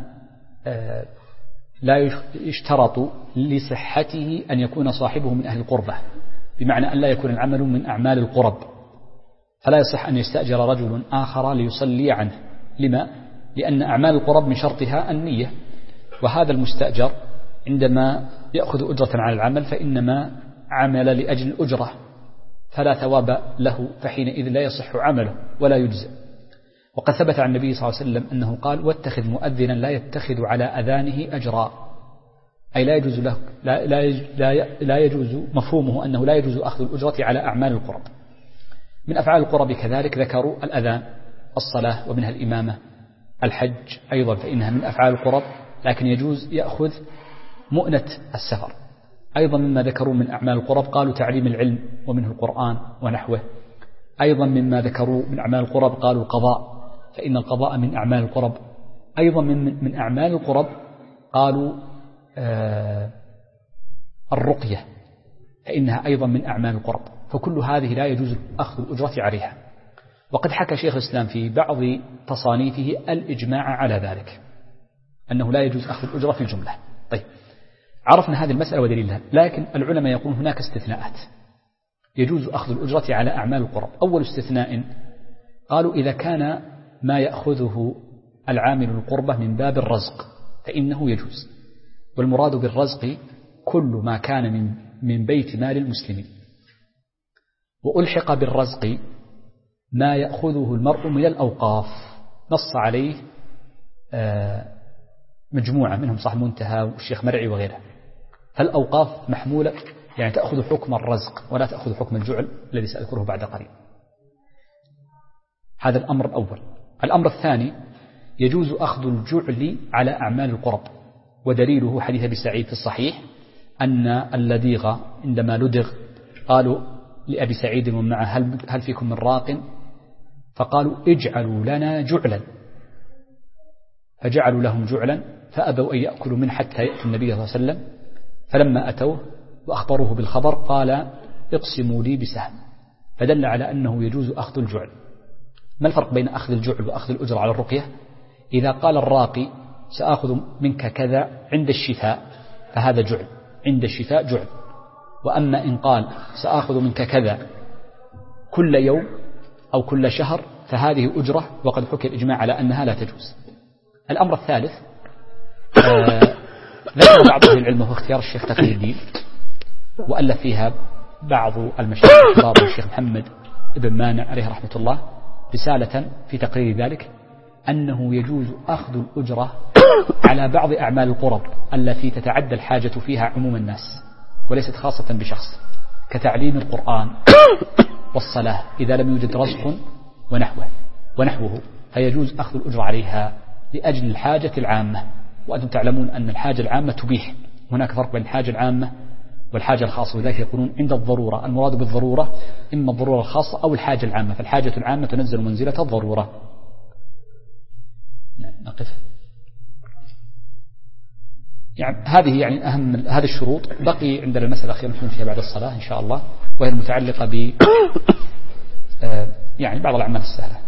لا يشترط لصحته أن يكون صاحبه من أهل القربة، بمعنى أن لا يكون العمل من أعمال القرب، فلا يصح أن يستأجر رجل آخر ليصلي عنه. لما؟ لأن أعمال القرب من شرطها النية، وهذا المستأجر عندما يأخذ أجرة على العمل فإنما عمل لأجل الأجرة، فلا ثواب له، فحينئذ لا يصح عمله ولا يجزئ. وقد ثبت عن النبي صلى الله عليه وسلم أنه قال واتخذ مؤذنا لا يتخذ على أذانه أجرا، أي لا يجوز له لا يجوز، مفهومه أنه لا يجوز أخذ الأجرة على أعمال القرب. من أفعال القرب كذلك ذكروا الأذان، الصلاة، ومنها الإمامة، الحج أيضا فإنها من أفعال القرب، لكن يجوز يأخذ مؤنة السفر. أيضا مما ذكروا من أعمال القرب قالوا تعليم العلم ومنه القرآن ونحوه. أيضا مما ذكروا من أعمال القرب قالوا القضاء، فإن القضاء من أعمال القرب. أيضا من أعمال القرب قالوا الرقية، فإنها أيضا من أعمال القرب. فكل هذه لا يجوز أخذ الأجرة عليها. وقد حكى شيخ الإسلام في بعض تصانيفه الإجماع على ذلك، أنه لا يجوز أخذ الأجرة في الجملة. طيب، عرفنا هذه المسألة ودليلها، لكن العلماء يقولون هناك استثناءات يجوز أخذ الأجرة على أعمال القرب. أول استثناء قالوا إذا كان ما يأخذه العامل القربة من باب الرزق فإنه يجوز، والمراد بالرزق كل ما كان من بيت مال المسلمين. وألحق بالرزق ما يأخذه المرء من الأوقاف، نص عليه مجموعة منهم صاحب المنتهى والشيخ مرعي وغيره. فالأوقاف محمولة، يعني تأخذ حكم الرزق ولا تأخذ حكم الجعل الذي سأذكره بعد قليل. هذا الأمر الأول. الأمر الثاني يجوز أخذ الجعل على أعمال القرب، ودليله حديث أبي سعيد في الصحيح أن اللديغ عندما لدغ قالوا لأبي سعيد ومعه هل فيكم من راق؟ فقالوا اجعلوا لنا جعلا، فجعلوا لهم جعلا فأبوا أن يأكلوا منه حتى يأتي النبي صلى الله عليه وسلم، فلما أتوه وأخبروه بالخبر قال اقسموا لي بسهم، فدل على أنه يجوز أخذ الجعل. ما الفرق بين أخذ الجعل وأخذ الأجرة على الرقية؟ إذا قال الراقي سأخذ منك كذا عند الشفاء فهذا جعل، عند الشفاء جعل. وأما إن قال سأخذ منك كذا كل يوم أو كل شهر فهذه أجرة، وقد حكي الإجماع على أنها لا تجوز. الأمر الثالث ذكر بعض أهل العلم وهو اختيار الشيخ تقي الدين، وألف فيها بعض المشايخ الكبار الشيخ محمد بن مانع عليه رحمة الله رسالة في تقرير ذلك، أنه يجوز أخذ الأجرة على بعض أعمال القرب التي تتعدى الحاجة فيها عموم الناس وليست خاصة بشخص، كتعليم القرآن والصلاة إذا لم يوجد رزق ونحوه، فيجوز أخذ الأجرة عليها لأجل الحاجة العامة. وأنتم تعلمون أن الحاجة العامة تبيح، هناك فرق بين الحاجة العامة والحاجة الخاصة، وذلك يقولون عند الضرورة المراد بالضرورة إما الضرورة الخاصة أو الحاجة العامة، فالحاجة العامة تنزل منزلة الضرورة. نقف. يعني هذه يعني أهم هذه الشروط. بقي عندنا المسألة الأخيرة نحن فيها بعد الصلاة إن شاء الله، وهي المتعلقة ب يعني بعض الأعمال السهلة.